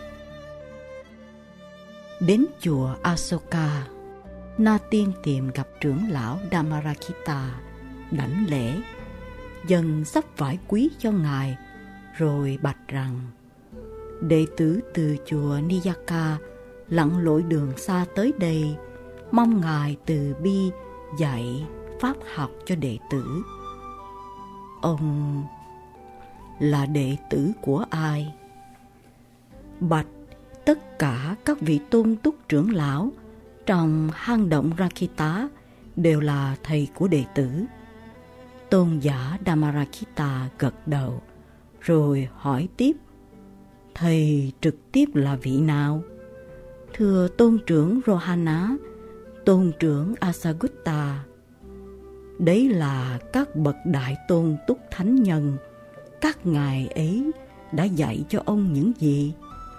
[SPEAKER 1] Đến chùa Asoka, Na Tiên tìm gặp trưởng lão Dhammarakita, đảnh lễ, dâng sắp vải quý cho ngài, rồi bạch rằng: đệ tử từ chùa Niyaka lặn lội đường xa tới đây, mong ngài từ bi dạy pháp học cho đệ tử. Ông là đệ tử của ai? Bạch tất cả các vị tôn túc trưởng lão trong hang động Rakita đều là thầy của đệ tử. Tôn giả Dhammarakita gật đầu, rồi hỏi tiếp: thầy trực tiếp là vị nào? Thưa tôn trưởng Rohana, tôn trưởng Asagutta. Đấy là các bậc đại tôn túc thánh nhân. Các ngài ấy đã dạy cho ông những gì?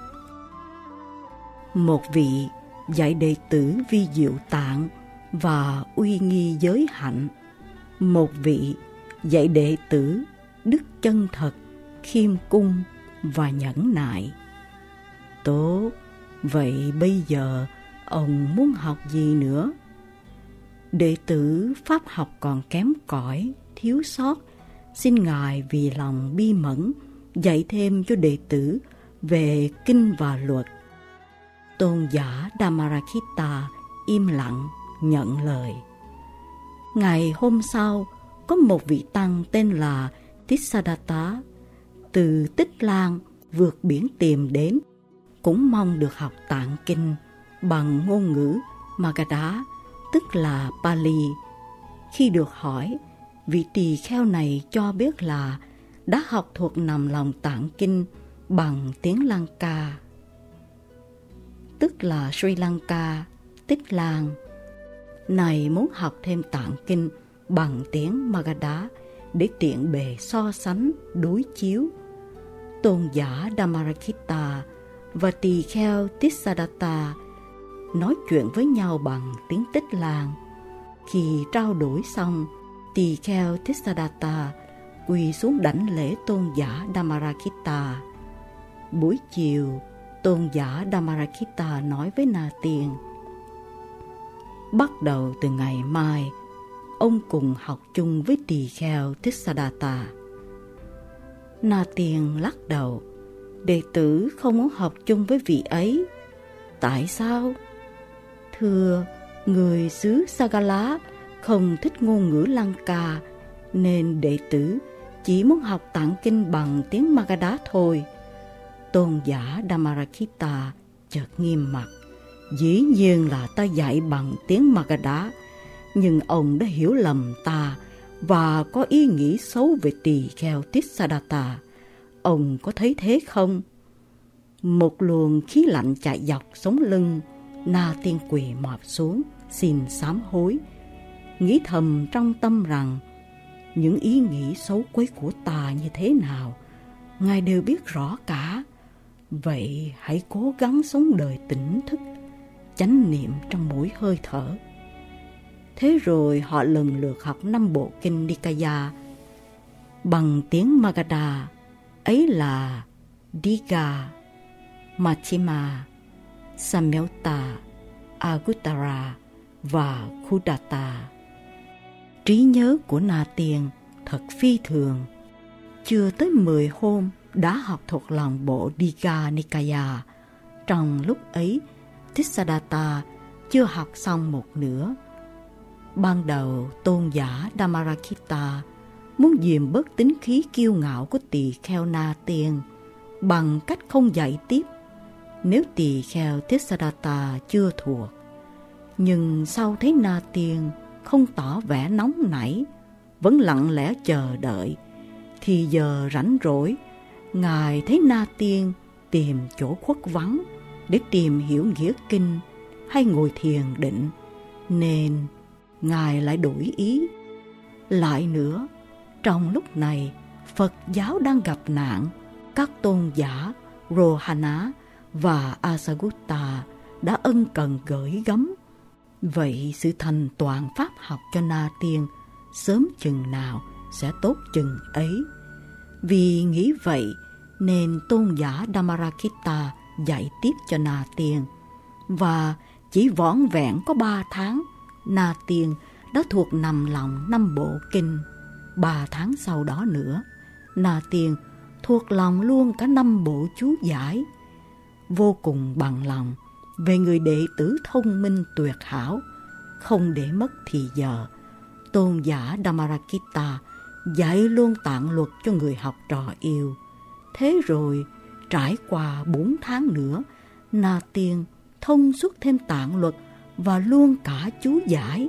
[SPEAKER 1] Một vị dạy đệ tử vi diệu tạng và uy nghi giới hạnh. Một vị dạy đệ tử đức chân thật, khiêm cung và nhẫn nại. Tốt, vậy bây giờ ông muốn học gì nữa? Đệ tử pháp học còn kém cỏi, thiếu sót, xin ngài vì lòng bi mẫn dạy thêm cho đệ tử về kinh và luật. Tôn giả Dhammarakita im lặng nhận lời. Ngày hôm sau, có một vị tăng tên là Tissadatta từ Tích Lan vượt biển tìm đến, cũng mong được học tạng kinh bằng ngôn ngữ Magadha, tức là Pali. Khi được hỏi, vị tỳ kheo này cho biết là đã học thuộc nằm lòng tạng kinh bằng tiếng Lanka, tức là Sri Lanka, Tích Lan. Này muốn học thêm tạng kinh bằng tiếng Magadha để tiện bề so sánh, đối chiếu. Tôn giả Dhammarakita và tỳ kheo Tissadatta nói chuyện với nhau bằng tiếng Tích Lan. Khi trao đổi xong, tỳ kheo Tissadatta quỳ xuống đảnh lễ tôn giả Dhammarakita. Buổi chiều, tôn giả Dhammarakita nói với Na Tiên: bắt đầu từ ngày mai, ông cùng học chung với tỳ kheo Tissadatta. Na Tiên lắc đầu: đệ tử không muốn học chung với vị ấy. Tại sao? Thưa, người xứ Sagala không thích ngôn ngữ Lanka,
[SPEAKER 2] nên đệ tử chỉ muốn học tạng kinh bằng tiếng Magadha thôi. Tôn giả Dhammarakita chợt nghiêm mặt. Dĩ nhiên là ta dạy bằng tiếng Magadha, nhưng ông đã hiểu lầm ta và có ý nghĩ xấu về tỳ kheo Tissadatta. Ông có thấy thế không? Một luồng khí lạnh chạy dọc sống lưng. Na Tiên quỳ mọp xuống, xin sám hối, nghĩ thầm trong tâm rằng những ý nghĩ xấu quấy của ta như thế nào, Ngài đều biết rõ cả. Vậy hãy cố gắng sống đời tỉnh thức, chánh niệm trong mỗi hơi thở. Thế rồi họ lần lượt học năm bộ kinh Nikaya bằng tiếng Magadha, ấy là Digha, Majjhima, Samyutta, Aguttara và Khuddaka. Trí nhớ của Na Tiên thật phi thường. Chưa tới mười hôm đã học thuộc lòng bộ Digha Nikaya. Trong lúc ấy, Tissadatta chưa học xong một nửa. Ban đầu, tôn giả Dhammarakita muốn dìm bớt tính khí kiêu ngạo của tỳ kheo Na Tiên bằng cách không dạy tiếp nếu tỳ kheo Tissadatta chưa thuộc. Nhưng sau thấy Na Tiên không tỏ vẻ nóng nảy, vẫn lặng lẽ chờ đợi, thì giờ rảnh rỗi, Ngài thấy Na Tiên tìm chỗ khuất vắng để tìm hiểu nghĩa kinh hay ngồi thiền định, nên Ngài lại đổi ý. Lại nữa, trong lúc này Phật giáo đang gặp nạn, các tôn giả Rohana và Asagutta đã ân cần gửi gắm. Vậy sự thành toàn pháp học cho Na Tiên sớm chừng nào sẽ tốt chừng ấy. Vì nghĩ vậy nên tôn giả Dhammarakita dạy tiếp cho Na Tiên, và chỉ vỏn vẹn có ba tháng, Na Tiên đã thuộc nằm lòng năm bộ kinh. Ba tháng sau đó nữa, Na Tiên thuộc lòng luôn cả năm bộ chú giải. Vô cùng bằng lòng về người đệ tử thông minh tuyệt hảo, không để mất thì giờ, tôn giả Dhammarakita dạy luôn tạng luật cho người học trò yêu. Thế rồi, trải qua bốn tháng nữa, Na Tiên thông suốt thêm tạng luật và luôn cả chú giải.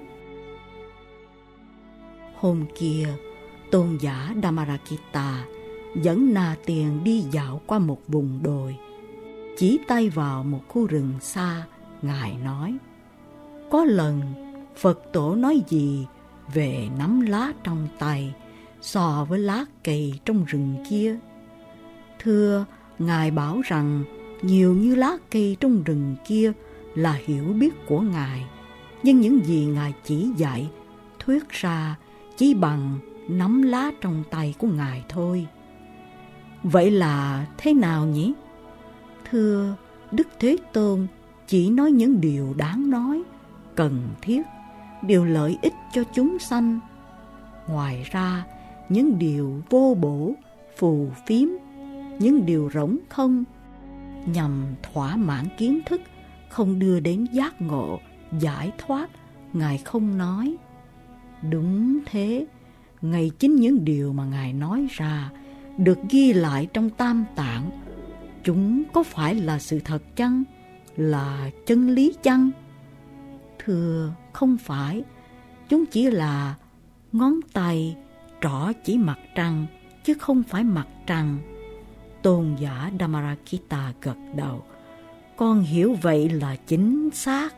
[SPEAKER 2] Hôm kia, tôn giả Dhammarakita dẫn Na Tiên đi dạo qua một vùng đồi. Chỉ tay vào một khu rừng xa, Ngài nói: có lần Phật tổ nói gì về nắm lá trong tay so với lá cây trong rừng kia? Thưa, Ngài bảo rằng nhiều như lá cây trong rừng kia là hiểu biết của Ngài, nhưng những gì Ngài chỉ dạy thuyết ra chỉ bằng nắm lá trong tay của Ngài thôi. Vậy là thế nào nhỉ? Thưa, Đức Thế Tôn chỉ nói những điều đáng nói, cần thiết, điều lợi ích cho chúng sanh. Ngoài ra, những điều vô bổ, phù phiếm, những điều rỗng không, nhằm thỏa mãn kiến thức, không đưa đến giác ngộ, giải thoát, Ngài không nói. Đúng thế, ngay chính những điều mà Ngài nói ra được ghi lại trong Tam Tạng, chúng có phải là sự thật chăng? Là chân lý chăng? Thưa, không phải. Chúng chỉ là ngón tay, trỏ chỉ mặt trăng, chứ không phải mặt trăng. Tôn giả Dhammarakita gật đầu. Con hiểu vậy là chính xác.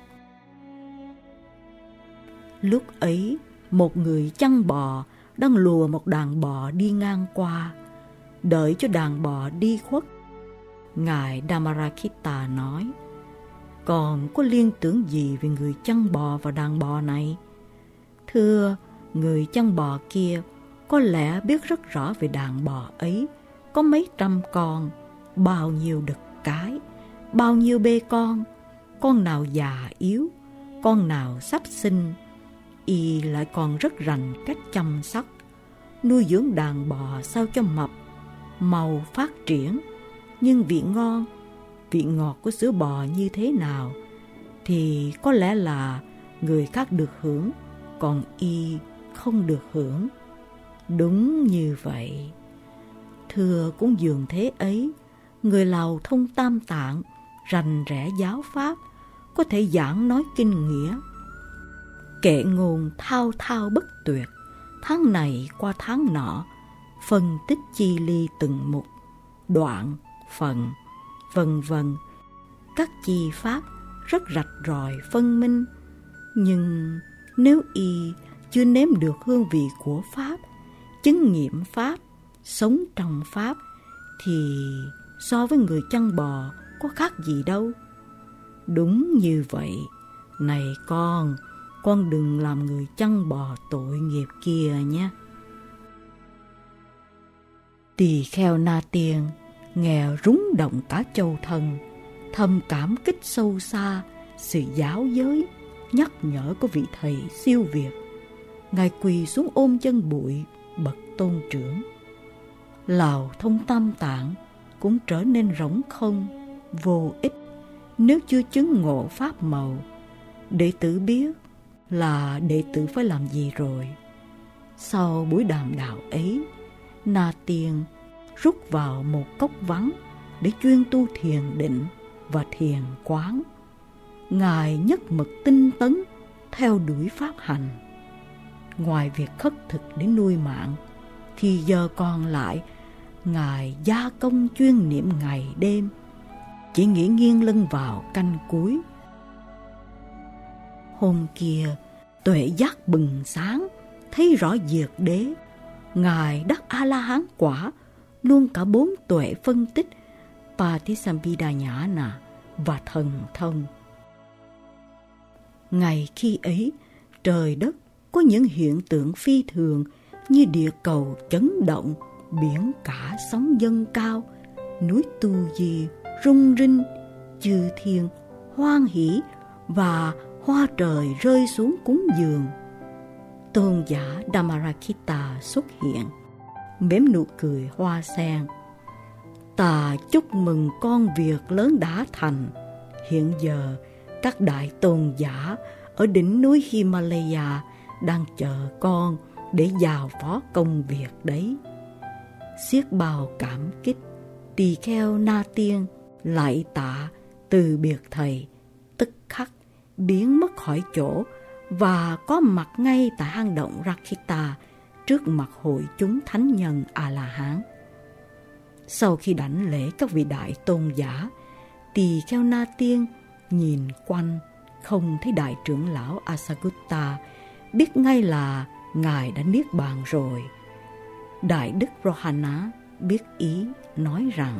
[SPEAKER 2] Lúc ấy, một người chăn bò đang lùa một đàn bò đi ngang qua. Đợi cho đàn bò đi khuất, Ngài Dhammarakita nói: còn có liên tưởng gì về người chăn bò và đàn bò này? Thưa, người chăn bò kia có lẽ biết rất rõ về đàn bò ấy có mấy trăm con, bao nhiêu đực cái, bao nhiêu bê con, con nào già yếu, con nào sắp sinh. Y lại còn rất rành cách chăm sóc, nuôi dưỡng đàn bò sao cho mập, màu phát triển. Nhưng vị ngon, vị ngọt của sữa bò như thế nào thì có lẽ là người khác được hưởng, còn y không được hưởng. Đúng như vậy. Thưa cũng dường thế ấy, người Lào thông Tam Tạng, rành rẽ giáo pháp, có thể giảng nói kinh nghĩa, kệ ngôn thao thao bất tuyệt, tháng này qua tháng nọ, phân tích chi ly từng mục, đoạn, phần, vân vân. Các chi pháp rất rạch ròi phân minh, nhưng nếu y chưa nếm được hương vị của pháp, chứng nghiệm pháp, sống trong pháp, thì so với người chăn bò có khác gì đâu. Đúng như vậy. Này con, con đừng làm người chăn bò tội nghiệp kia nhé. Tỳ kheo Na Tiên nghe rúng động cả châu thân, thầm cảm kích sâu xa sự giáo giới nhắc nhở của vị thầy siêu việt. Ngài quỳ xuống ôm chân bụi bậc tôn trưởng. Lào thông Tam Tạng cũng trở nên rỗng không, vô ích nếu chưa chứng ngộ pháp màu. Đệ tử biết là đệ tử phải làm gì rồi. Sau buổi đàm đạo ấy, Na Tiên rút vào một cốc vắng để chuyên tu thiền định và thiền quán. Ngài nhất mực tinh tấn theo đuổi pháp hành. Ngoài việc khất thực để nuôi mạng, thì giờ còn lại Ngài gia công chuyên niệm ngày đêm, chỉ nghĩ nghiêng lưng vào canh cuối. Hôm kia, tuệ giác bừng sáng, thấy rõ diệt đế. Ngài đắc A-la-hán quả, luôn cả bốn tuệ phân tích, Patisambhidanyana và thần thông. Ngày khi ấy, trời đất có những hiện tượng phi thường như địa cầu chấn động, biển cả sóng dâng cao, núi Tu Di rung rinh, chư thiên hoan hỷ và hoa trời rơi xuống cúng dường. Tôn giả Dhammarakita xuất hiện, mỉm nụ cười hoa sen. Ta chúc mừng con việc lớn đã thành. Hiện giờ các đại tôn giả ở đỉnh núi Himalaya đang chờ con để giao phó công việc đấy. Xiết bao cảm kích, tỳ kheo Na Tiên lạy tạ từ biệt thầy, tức khắc biến mất khỏi chỗ và có mặt ngay tại hang động Rakkhita trước mặt hội chúng thánh nhân A-la-hán. Sau khi đảnh lễ các vị đại tôn giả, tỳ kheo Na Tiên nhìn quanh không thấy đại trưởng lão Asagutta, biết ngay là ngài đã niết bàn rồi. Đại đức Rohana biết ý nói rằng: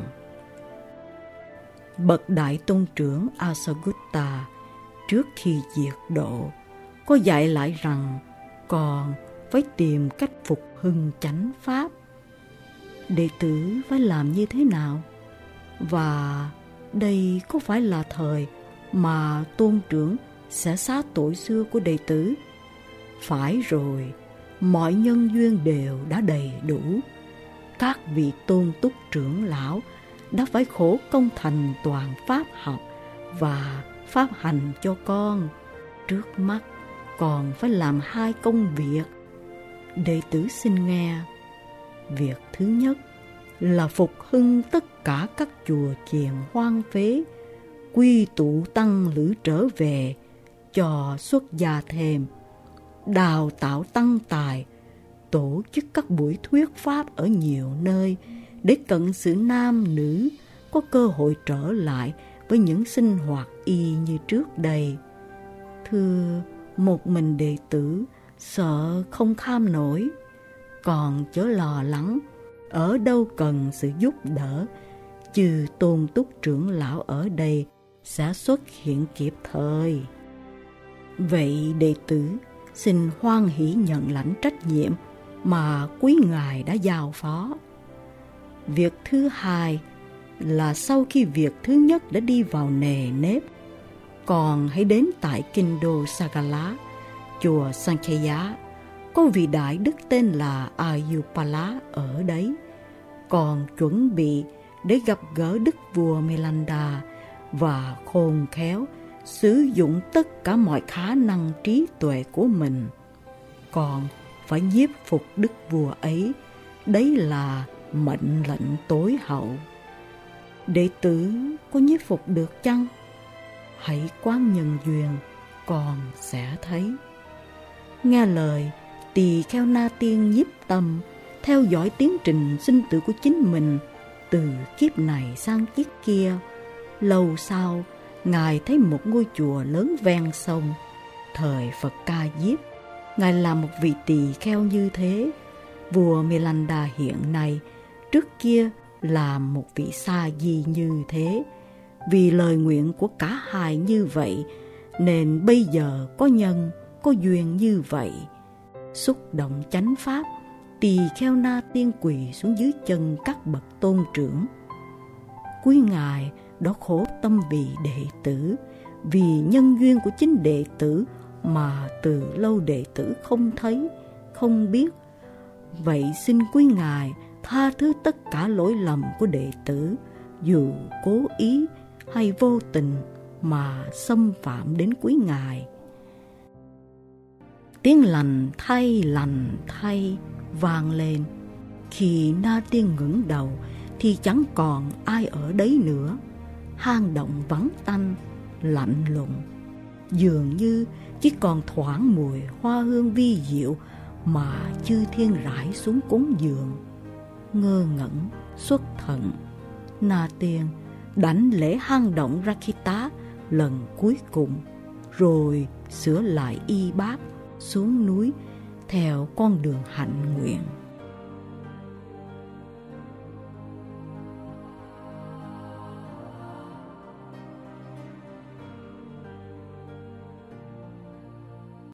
[SPEAKER 2] bậc đại tôn trưởng Asagutta trước khi diệt độ có dạy lại rằng còn phải tìm cách phục hưng chánh pháp. Đệ tử phải làm như thế nào? Và đây có phải là thời mà tôn trưởng sẽ xá tội xưa của đệ tử? Phải rồi, mọi nhân duyên đều đã đầy đủ. Các vị tôn túc trưởng lão đã phải khổ công thành toàn pháp học và pháp hành cho con. Trước mắt còn phải làm hai công việc. Đệ tử xin nghe. Việc thứ nhất là phục hưng tất cả các chùa chiền hoang phế, quy tụ tăng lữ trở về, cho xuất gia thêm, đào tạo tăng tài, tổ chức các buổi thuyết pháp ở nhiều nơi để cận sự nam nữ có cơ hội trở lại với những sinh hoạt y như trước đây. Thưa, một mình đệ tử sợ không kham nổi, còn chớ lo lắng, ở đâu cần sự giúp đỡ, chư tôn túc trưởng lão ở đây sẽ xuất hiện kịp thời. Vậy đệ tử xin hoan hỷ nhận lãnh trách nhiệm mà quý ngài đã giao phó. Việc thứ hai là sau khi việc thứ nhất đã đi vào nề nếp, còn hãy đến tại kinh đô Sagala, chùa Sankhya, có vị đại đức tên là Ayupala ở đấy, còn chuẩn bị để gặp gỡ đức vua Melanda và khôn khéo sử dụng tất cả mọi khả năng trí tuệ của mình. Còn phải nhiếp phục đức vua ấy. Đấy là mệnh lệnh tối hậu. Đệ tử có nhiếp phục được chăng? Hãy quán nhân duyên, con sẽ thấy. Nghe lời, tỳ kheo Na Tiên nhiếp tâm, theo dõi tiến trình sinh tử của chính mình từ kiếp này sang kiếp kia. Lâu sau, Ngài thấy một ngôi chùa lớn ven sông. Thời Phật Ca Diếp, Ngài là một vị tỳ kheo như thế. Vua Milanda hiện nay, trước kia là một vị sa di như thế. Vì lời nguyện của cả hai như vậy, nên bây giờ có nhân, có duyên như vậy. Xúc động chánh pháp, tỳ kheo Na Tiên quỳ xuống dưới chân các bậc tôn trưởng. Quý Ngài đó khổ tâm vì đệ tử, vì nhân duyên của chính đệ tử mà từ lâu đệ tử không thấy, không biết. Vậy xin quý Ngài tha thứ tất cả lỗi lầm của đệ tử, dù cố ý hay vô tình mà xâm phạm đến quý Ngài. Tiếng lành thay lành thay vang lên. Khi Na Tiên ngẩng đầu thì chẳng còn ai ở đấy nữa. Hang động vắng tanh, lạnh lùng, dường như chỉ còn thoảng mùi hoa hương vi diệu mà chư thiên rải xuống cúng dường. Ngơ ngẩn, xuất thần, Na Tiên đảnh lễ hang động Rakkhita lần cuối cùng, rồi sửa lại y bát xuống núi theo con đường hạnh nguyện.